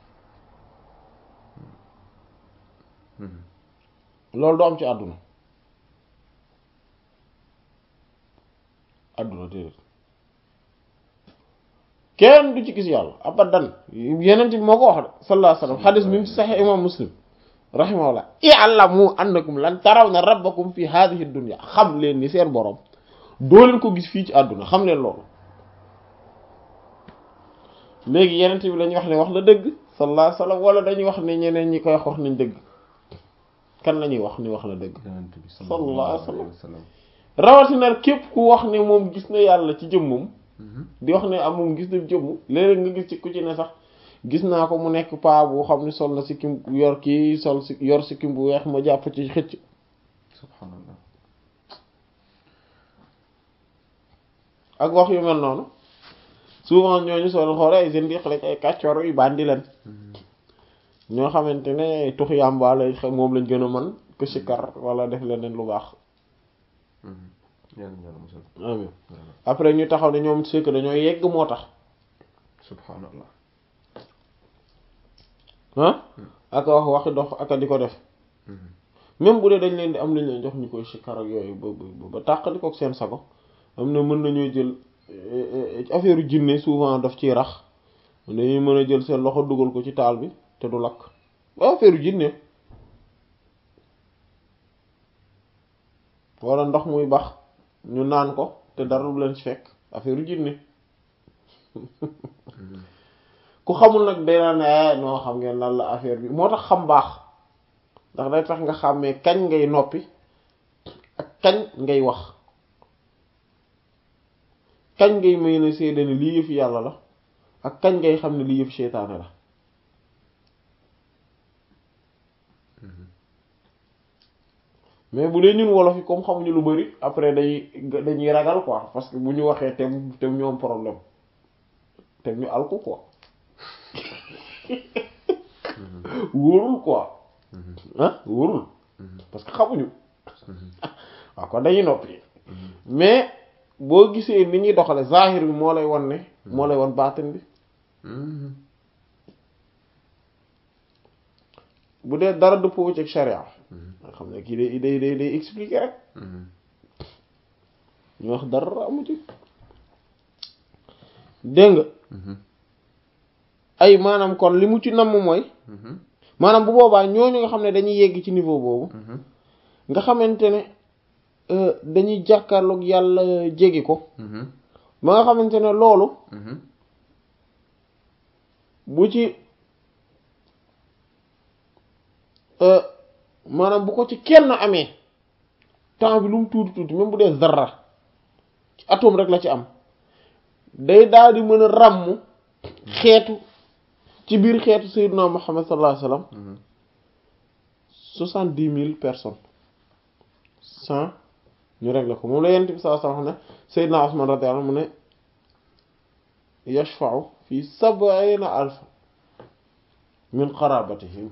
[SPEAKER 1] loolu du am ci àdduna àdduna déedéet kenn du ci gis yàlla abadan yeneen bi moo ko wax de sallallahu alayhi wasallam xadis bi mu ci saxee imam muslim rahimahullah i'lamu annakum lan tarawna rabbakum fi hadhihi dunya xam leen ni seen borom doo leen ko gis fii ci àdduna xam leen loolu léegi yeneen bi la ñuy wax ne wax la dëgg sallallahu alayhi wasallam wala dañuy wax ne ñeneen ñi koy wax wax nañ dëgg kan la ñuy wax ni wax la dëgg sallallahu alayhi wasallam rawatina képp ku wax ne moom gis na yàlla ci jëmmum di wax ne am moom gis na jëmm léeg-léeg nga gis ci ku ci ne sax gis naa ko mu nekk paa bu xam ne sol na sikkim yor kii sol si yor sikkim bu weex ma jàpp ci xëcc
[SPEAKER 2] subhanallah.
[SPEAKER 1] ak wax yu mel noonu souvent ñooñu soo xoolee ay seen diq lañ ay kàccoor yu bandi leen ñoo xamante ne tux yàmba lay xe- moom lañ gën a mën que sikar wala def leneen lu baax
[SPEAKER 2] yàlla yàlla musal.
[SPEAKER 1] amin après ñu taxaw ne ñoom c'est que dañoo yegg moo tax
[SPEAKER 2] subhanallah.
[SPEAKER 1] ah aka wax waxi dox aka di ko def même bu dee dañ leen di am lañ leen jox ñu koy sikar ak yooyu ba ba ba tàqali ko ak seen sago am na mën nañoo jël affaire u jinne souvent daf ciy rax dañuy mën a jël seen loxo dugal ko ci taal bi te du lakk ba affaire u jinne wala ndox muy bax ñu naan ko te dara du leen ci fekk affaire u jinne ku xamul nag dina ne noo xam ngeen lan la affaire bi moo tax xam baax ndax day tax nga xàmmee kañ ngay noppi ak kañ ngay wax kañ ngay may na seede ne lii yëf yàlla la ak kañ ngay xam ne lii yëf seytaane la mais bu dee ñun wolof yi comme xamuñu lu bari après day dañuy ragal quoi parce que bu ñu waxee tem tem ñoom problème tem ñu alku quoi wóorul quoi ah wóorul parce que xamuñu waaw kon dañuy noppi mais boo gisee ni ñuy doxale zahir bi moo lay won ne moo lay won baatin bi bu dee dara dëppoo ci sharia nga xam ne kii day day day day expliquer rek ñu wax dara amu ci dégg nga ay maanaam kon li mu ci namm mooy maanaam bu boobaa ñooñu nga xam ne dañuy yegg ci niveau boobu nga xamante ne dañuy jàkkaarloog yàlla jege ko ba nga xamante ne loolu bu ci maanaam bu ko ci kenn amee temps bi lu mu tuuti tuuti même bu dee zarra ci atome rek la ci am day daal di mën a ràmm xeetu ci biir xeetu sayyidina Muhammad sallallahu alayhi wasallam soixante-dix mille personnes cent ñu réglé ko moom la yent bi sallallahu alayhi wasallam ne sayyidina Usman radiyallahu anhu mu ne yashfa'u fi sab'ina alf min qarabatihim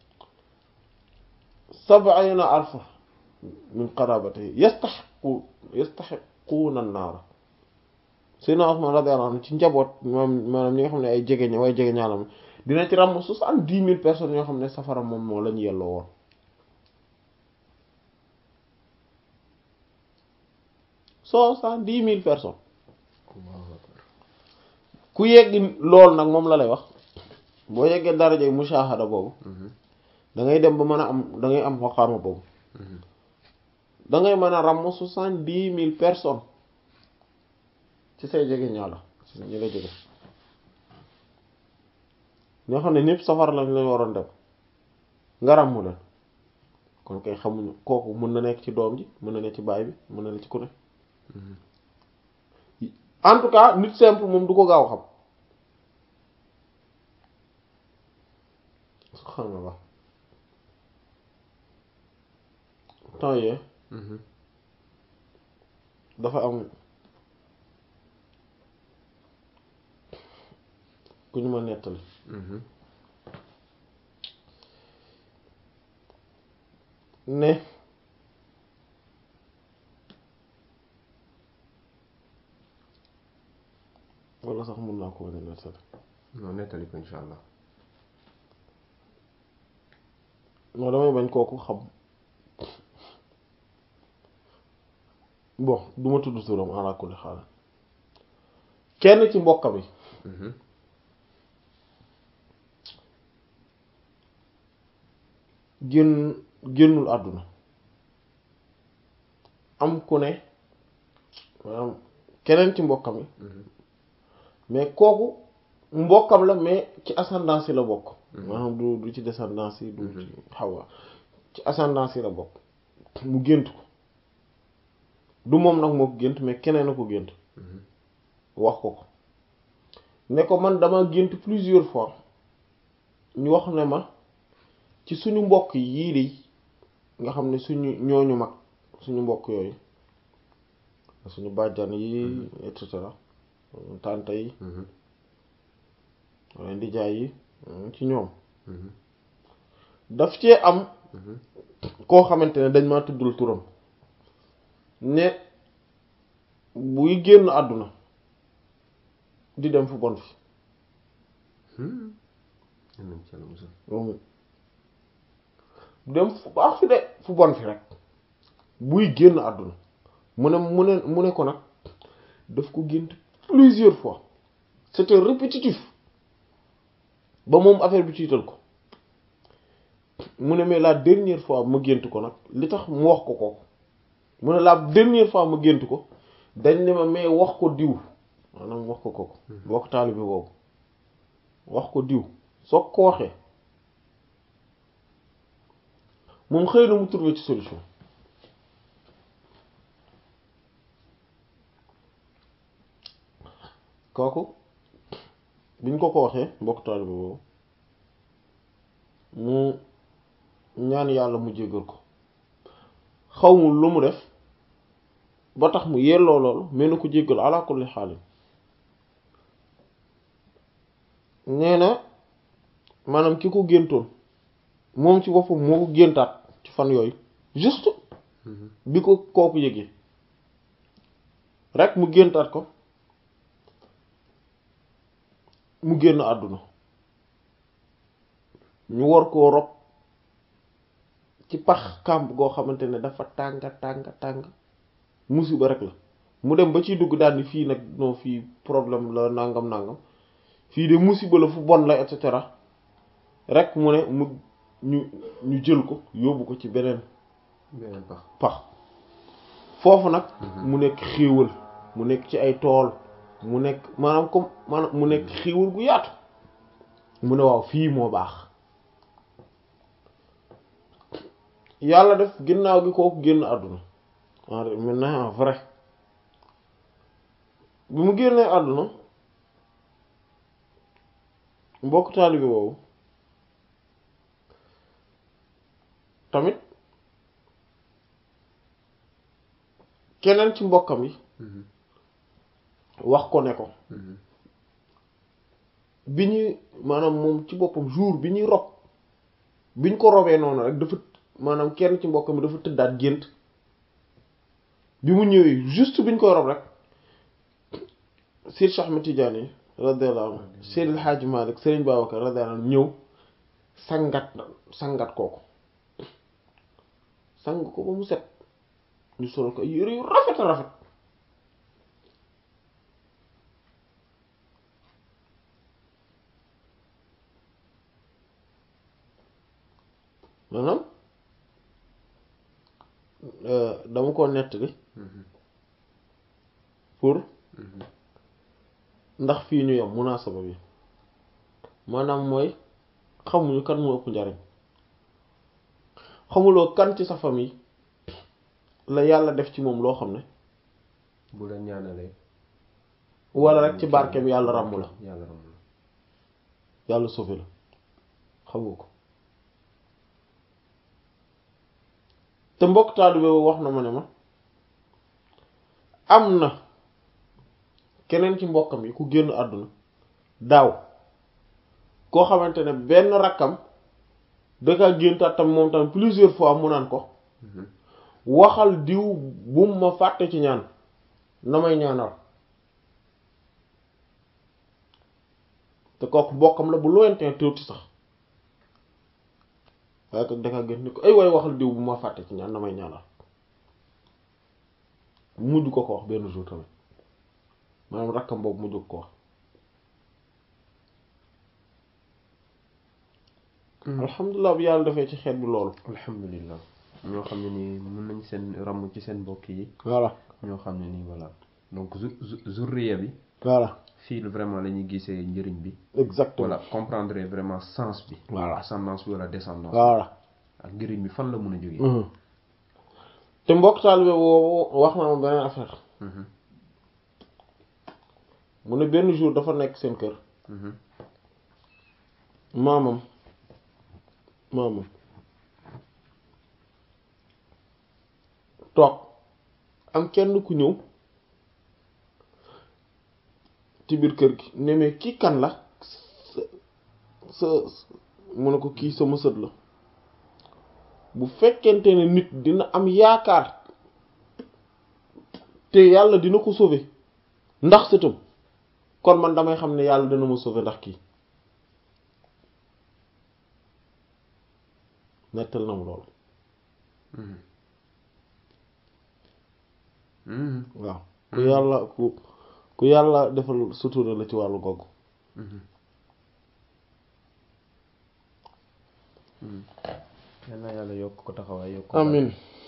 [SPEAKER 1] sab'ina alf min qarabatihim yastahiqu yastahiquna an-nar sayyidina Usman radiyallahu anhu ci njaboot moom maanaam ñi nga xam ne ay jegeñ way jege ñaalam dina ci ràmm soixante-dix mille personnes yoo xam ne safara moom moo lañu yelloo woon soixante-dix mille personnes ku yegg loolu nag moom la lay wax boo yeggee darajay mushahada boobu da ngay dem ba mën a am da ngay am maqaama boobu da ngay mën a ràmm soixante-dix mille personnes ci say jege ñaala ci ñi la jege ñoo xam ne ñépp safara lañ lañ waroon dem nga ràmm leen kon kay xamuñu kooku mën na nekk ci doom ji mën na nekk ci baay bi mën na nekk ci ku ne en tout cas nit simple moom du ko gaaw xam subhanallah temps yee dafa am ku ñu ma nettali ne walla sax mun naa ko wane nettali
[SPEAKER 2] non nettali ko insha allah
[SPEAKER 1] non damay bañ kooku xam bon duma tudd turam ala kulli xaal kenn ci mbokkam yi génn génnul àdduna am ku ne maanaam keneen ci mbokkam yi mais kooku mbokkam la mais ci ascendance yi la bokk maanaam du du ci descendance yi du ci Hawa ci ascendance yi la bokk mu gént ko du moom nag moo ko gént mais keneen a ko gént wax ko ko ne ko man dama gént plusieurs fois ñu wax ne ma ci suñu mbokk yii de nga xam ne suñu ñooñu mag suñu mbokk yooyu suñu bàjjan yi et cetera tante yi wala ndijaay yi ci ñoom daf cee am koo xamante ne dañ ma tuddul turam ne buy génn àdduna di dem fu bon fi dem fu baax fi de fu bon fi rek buy génn àdduna mu ne mu ne mu ne ko nag daf ko gént plusieurs fois c'était répétitif ba moom affaire bi tiital ko mu ne mais la dernière fois ma gént ko nag li tax mu wax ko kooku mu ne la dernière fois ma gént ko dañ ne ma mais wax ko diw maanaam wax ko kooku wax taalibe boobu wax ko diw soo ko waxee moom xëy na mu trouver ci solution kooku biñ ko ko waxee mbokk taalibe boobu mu ñaan yàlla mu jéggal ko xawmul lu mu def ba tax mu yelloo loolu mais na ko jéggal ala kulli xaalim nee na maanaam ki ko géntoon moom ci boppam moo ko géntaat ci fan yooyu juste bi ko kooku yëgee rek mu géntaat ko mu génn àdduna ñu war koo rob ci pax kàmb goo xamante ne dafa tàng tàng tàng musiba rek la mu dem ba ciy dugg daal ni fii nag non fii problème la nangam nangam fii de musiba la fu bon la et cetera rek mu ne mu ñu ñu jël ko yóbbu ko ci beneen
[SPEAKER 2] beneen pax
[SPEAKER 1] pax foofu nag mu nekk xéewal mu nekk ci ay tool mu nekk maanaam comme maanaam mu nekk xéewal gu yaatu mu ne waaw fii moo baax yàlla def ginnaaw gi kooku génn àdduna maintenant en vrai bi mu génnee àdduna mbokk taalibe boobu tamit keneen ci mbokkam yi wax ko ne ko bi ñuy maanaam moom ci boppam jour bi ñuy rob bi ñu ko robee noonu rek dafa maanaam kenn ci mbokkam yi dafa tëddaat gént bi mu ñëwee juste bi ñu koy rob rek Seydi Cheikh Ahmed Tidiane radiyallahu anhu Seydi El Hadji Malick Serigne Babacar radiyallahu anhu ñëw sangat sangat kooku sang ko ba mu set ñu solal ko yére yu rafet a rafet maanaam dama ko nettali pour ndax fii ñu yam munaasaba bi maanaam mooy xamuñu kan moo ëpp njariñ xamuloo kan ci sa famille la yàlla def ci moom loo xam ne
[SPEAKER 2] bu la ñaanalee
[SPEAKER 1] wala rek ci barkeem yàlla ràmm la
[SPEAKER 2] yàlla ràmm la
[SPEAKER 1] yàlla sauvé la xamoo ko te mbokk taalibe wax na ma ne ma am na keneen ci mbokkam yi ku génn àdduna daaw koo xamante ne benn rakkam daka géntaat tam moom tam plusieurs fois mu naan ko waxal diw bum ma fàtte ci ñaan na may ñaanal te kooku mbokkam la bu lointain tuuti sax waaye ko daka gént ni ko ay waay waxal diw bu ma fàtte ci ñaan na may ñaanal mujj ko ko wax benn jour tamit maanaam rakkam boobu mujj ko ko wax alhamdulilah bi yàlla defee ci xeet bi loolu
[SPEAKER 2] alhamdulilah ñoo xam ne nii mën nañ seen ràmm ci seen mbokk yi
[SPEAKER 1] voilà
[SPEAKER 2] ñoo xam ne nii voilà donc zu zurriya bi
[SPEAKER 1] voilà
[SPEAKER 2] fii vraiment la ñuy gisee njëriñ bi
[SPEAKER 1] exactement
[SPEAKER 2] voilà comprendre vraiment sens bi
[SPEAKER 1] voilà
[SPEAKER 2] ascendance bi wala descendance
[SPEAKER 1] voilà
[SPEAKER 2] ak njëriñ bi fan la mën a jógee
[SPEAKER 1] te mbokk taalibe boobu wax na ma beneen affaire mu ne benn jour dafa nekk seen kër maamam maamam toog am kenn ku ñëw ci biir kër gi ne mais kii kan la sa mu ne ko kii sama sët la bu fekkente ne nit dina am yaakaar te yàlla dina ko sauver ndax sëtam kon man damay xam ne yàlla dina ma sauver ndax kii nettal na mu loolu waaw ku yàlla ku ku yàlla defal sutura la ci wàllu googu
[SPEAKER 2] yal na yàlla yokk ko taxawaay yokk ko
[SPEAKER 1] amin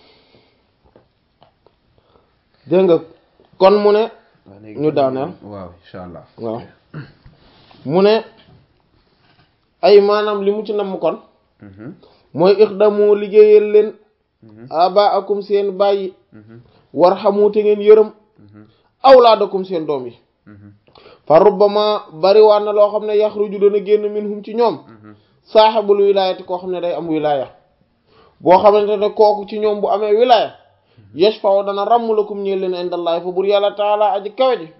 [SPEAKER 1] dégg nga kon mu ne ñu daaneel
[SPEAKER 2] waaw insha allah
[SPEAKER 1] waaw mu ne ay maanaam li mu ci namm kon mooy ixdamu liggéeyal leen abaakum seen bàyyi warhamu te ngeen yërëm awlaadakum seen doom yi fa rubbama bari waan na loo xam ne yaxruju dana génn minhum ci ñoom saaxibul wilaayati koo xam ne day am wilaaya boo xamante ne kooku ci ñoom bu amee wilaaya yashfa'u dana ràmm lakum ñeel leen indallahi fa bur yàlla taala aji kawe ji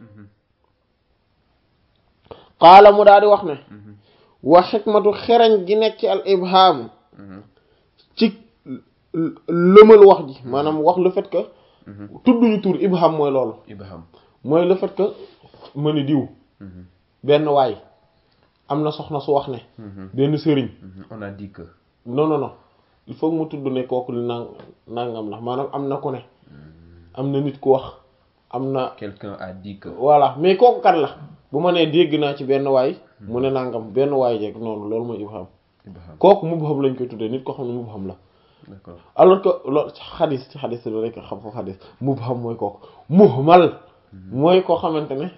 [SPEAKER 1] qaala mu daal di wax ne wa xikmatu xereñ gi nekk ci al ibham ci lëmal wax ji maanaam wax le fait que tudduñu tur ibham mooy loolu
[SPEAKER 2] ibham
[SPEAKER 1] mooy le fait que ma ni diw benn waay am na soxna su wax ne benn sëriñ
[SPEAKER 2] on a dit que
[SPEAKER 1] non non non il faut mu tudd ne kooku li nang nangam la maanaam am na ku ne am na nit ku wax am na
[SPEAKER 2] quelqu'un a dit que
[SPEAKER 1] voilà mais kooku kan la bu ma nee dégg naa ci benn waay mu ne nangam benn waay jeeg noonu loolu mooy ibham kooku mubham lañ koy tuddee nit ko xam ne mubham la
[SPEAKER 2] d'accord
[SPEAKER 1] alors que loolu ci xadis ci xadis la rek xam foofu xadis mubham mooy kooku muhmal mooy koo xamante ne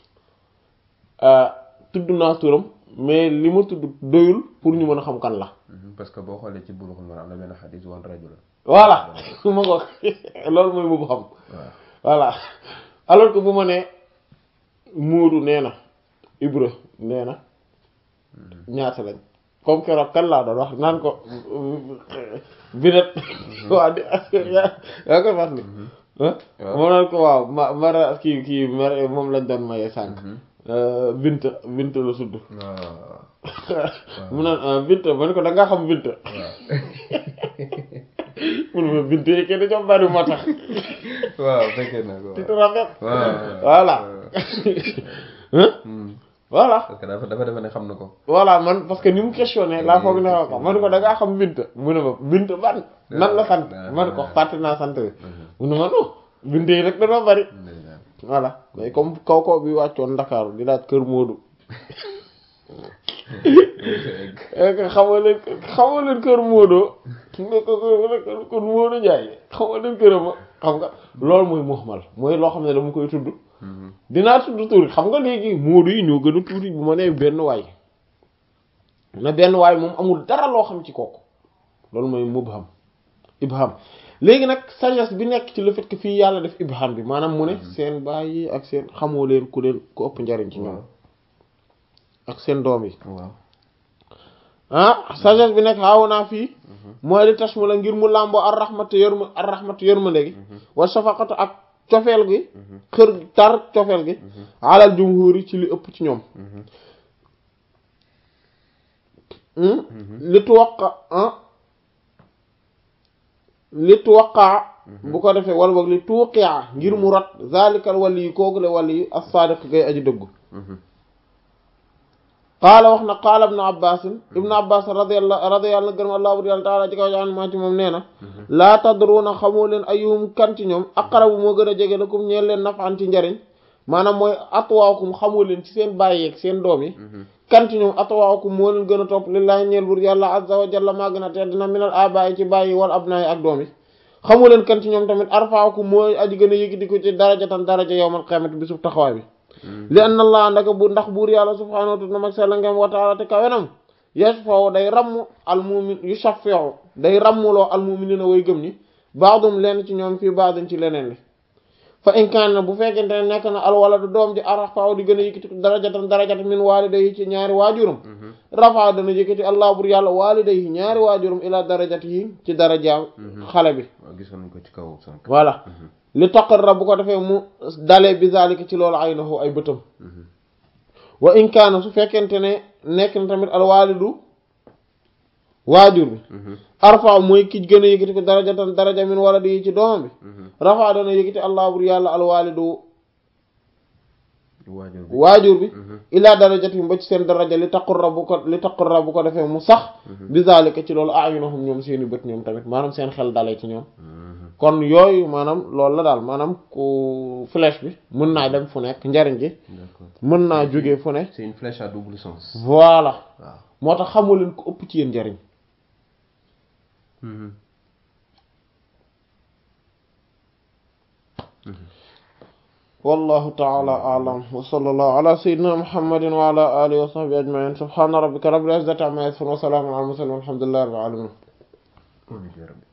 [SPEAKER 1] tudd naa turam mais li ma tudd doyul pour ñu mën a xam kan la
[SPEAKER 2] parce que boo xoolee ci Bulughul Maram am na benn xadis woon rajo la
[SPEAKER 1] voilà ma ko loolu mooy mubham voilà alors que bu ma nee Moodu nee na Ibra nee na ñaata lañ comme keroog kan laa doon wax naan ko binet waa di yaa koy fat ni moom naan ko waaw ma mara kii kii mara moom lañ doon maye sànq bint bint la sudd mu naan bint ma ne ko da ngaa xam bint mun ma bint yi kenn dañoo bari moo tax
[SPEAKER 2] waaw fekkee na ko
[SPEAKER 1] ti rafet voilà voilà
[SPEAKER 2] parce que dafa dafa defe ne xam na ko
[SPEAKER 1] voilà man parce que ni mu questionné laa foog ne ko man ko da ngaa xam bint mu ne ma bint ban nan la sant man ko fàtte naa sant bi mu ne ma non bint yi rek dañoo bari voilà mais comme kaw kaw bi wàccoon Ndakaaru di laaj kër Moodu xamoo leen xamoo leen kër Moodu nga ko kër Moodu Njaay xamoo leen kërama xam nga loolu mooy muhmal mooy loo xam ne dama koy tudd dinaa tudd tuuri xam nga léegi Moodu yi ñoo gën a tuuti bu ma nee benn waay na benn waay moom amul dara loo xam ci kooku loolu mooy mubham ibham léegi nag sagesse bi nekk ci le fait que fii yàlla def ibham bi maanaam mu ne seen baay yi ak seen xamoo leen ku leen ku ëpp njariñ ci ñoom ak seen doom yi ah sagesse bi nekk xaaw naa fii mooy li tax mu la ngir mu làmboo ar rahmatu yërma ar rahmatu yërmande gi wa shafaqatu ak cofeel gi xër tar cofeel gi alal jumhur yi ci li ëpp ci ñoom li tuwaqa li tuwaqa bu ko defee wala boog li tuuqia ngir mu rot zalikal wali yi kooku le wali yi as-sadiq gay aji dëggu qaala wax na qaala ibnu abbas ibnu abbas radiyallahu radiyallahu gërëm allah bur yàlla taala ci kaw an maa ci moom nee na laa tadruuna xamoo leen ayyuhum kan ci ñoom aqrabu moo gën a jege lakum ñeen leen nafan ci njariñ maanaam mooy atwaakum xamoo leen ci seen bàyyi ak seen doom yi kan ci ñoom atwaakum moo leen gën a topp lillahi ñeel bur yàlla azza wa jalla maa gën a tedd na minal abaayi ci bàyyi wal abnaayi ak doom yi xamoo leen kan ci ñoom tamit arfaakum mooy aji gën a yëgi di ko ci darajatan daraja yawmal qiyaamati bi sub taxawaay bi li anna allah ndaka bu ndax buur yàlla subhaanahu wa ta'ala mag sella ngam wa ta'ala te kawenam yashfa'u day ramm al mu'min yushaffi'u day rammuloo al mu'minina way gëm ñi ba'dum leen ci ñoom fii ba'din ci leneen li fa in kaana bu fekkente ne nekk na alwaladu doom ji arfa'u di gën a yëkkati darajatan darajatan min walidayhi ci ñaari waajuram rafa dana yëkkati allah bur yàlla walidayhi ñaari waajuram ila darajatihi ci darajaam xale bi
[SPEAKER 2] gis nañ ko ci kaw sànq
[SPEAKER 1] voilà li taqarra bu ko defee mu dalee bi zalika ci loolu aynahu ay bëtam wa in kaana su fekkente ne nekk na tamit alwalidu waajur bi arfa mooy ki gën a yëkkati ko darajatan daraja min waladi ci doomam bi rafa dana yëkkati allah bur yàlla alwalidu waajur bi ila darajati ba ci seen daraja li taqarra bu ko li taqarra bu ko defee mu sax bi zalika ci loolu ayunuhum ñoom seeni bët ñoom tamit maanaam seen xel dalee ci ñoom kon yooyu maanaam loolu la daal maanaam ku flèche bi mën naa dem fu nekk njariñ gi mën naa jóge fu ne
[SPEAKER 2] c'est une flèche à double sens
[SPEAKER 1] voilà moo tax xamu leen ko ëpp ci yéen njariñ wallahu ta'ala a'lam wa sallallahu ala sayyidina muhammadin wa ala alihi wa sahbihi ajma'in subhana rabbika rabbil izzati amma yasifun wa salamun ala al mursalin walhamdulillahi rabbil alamin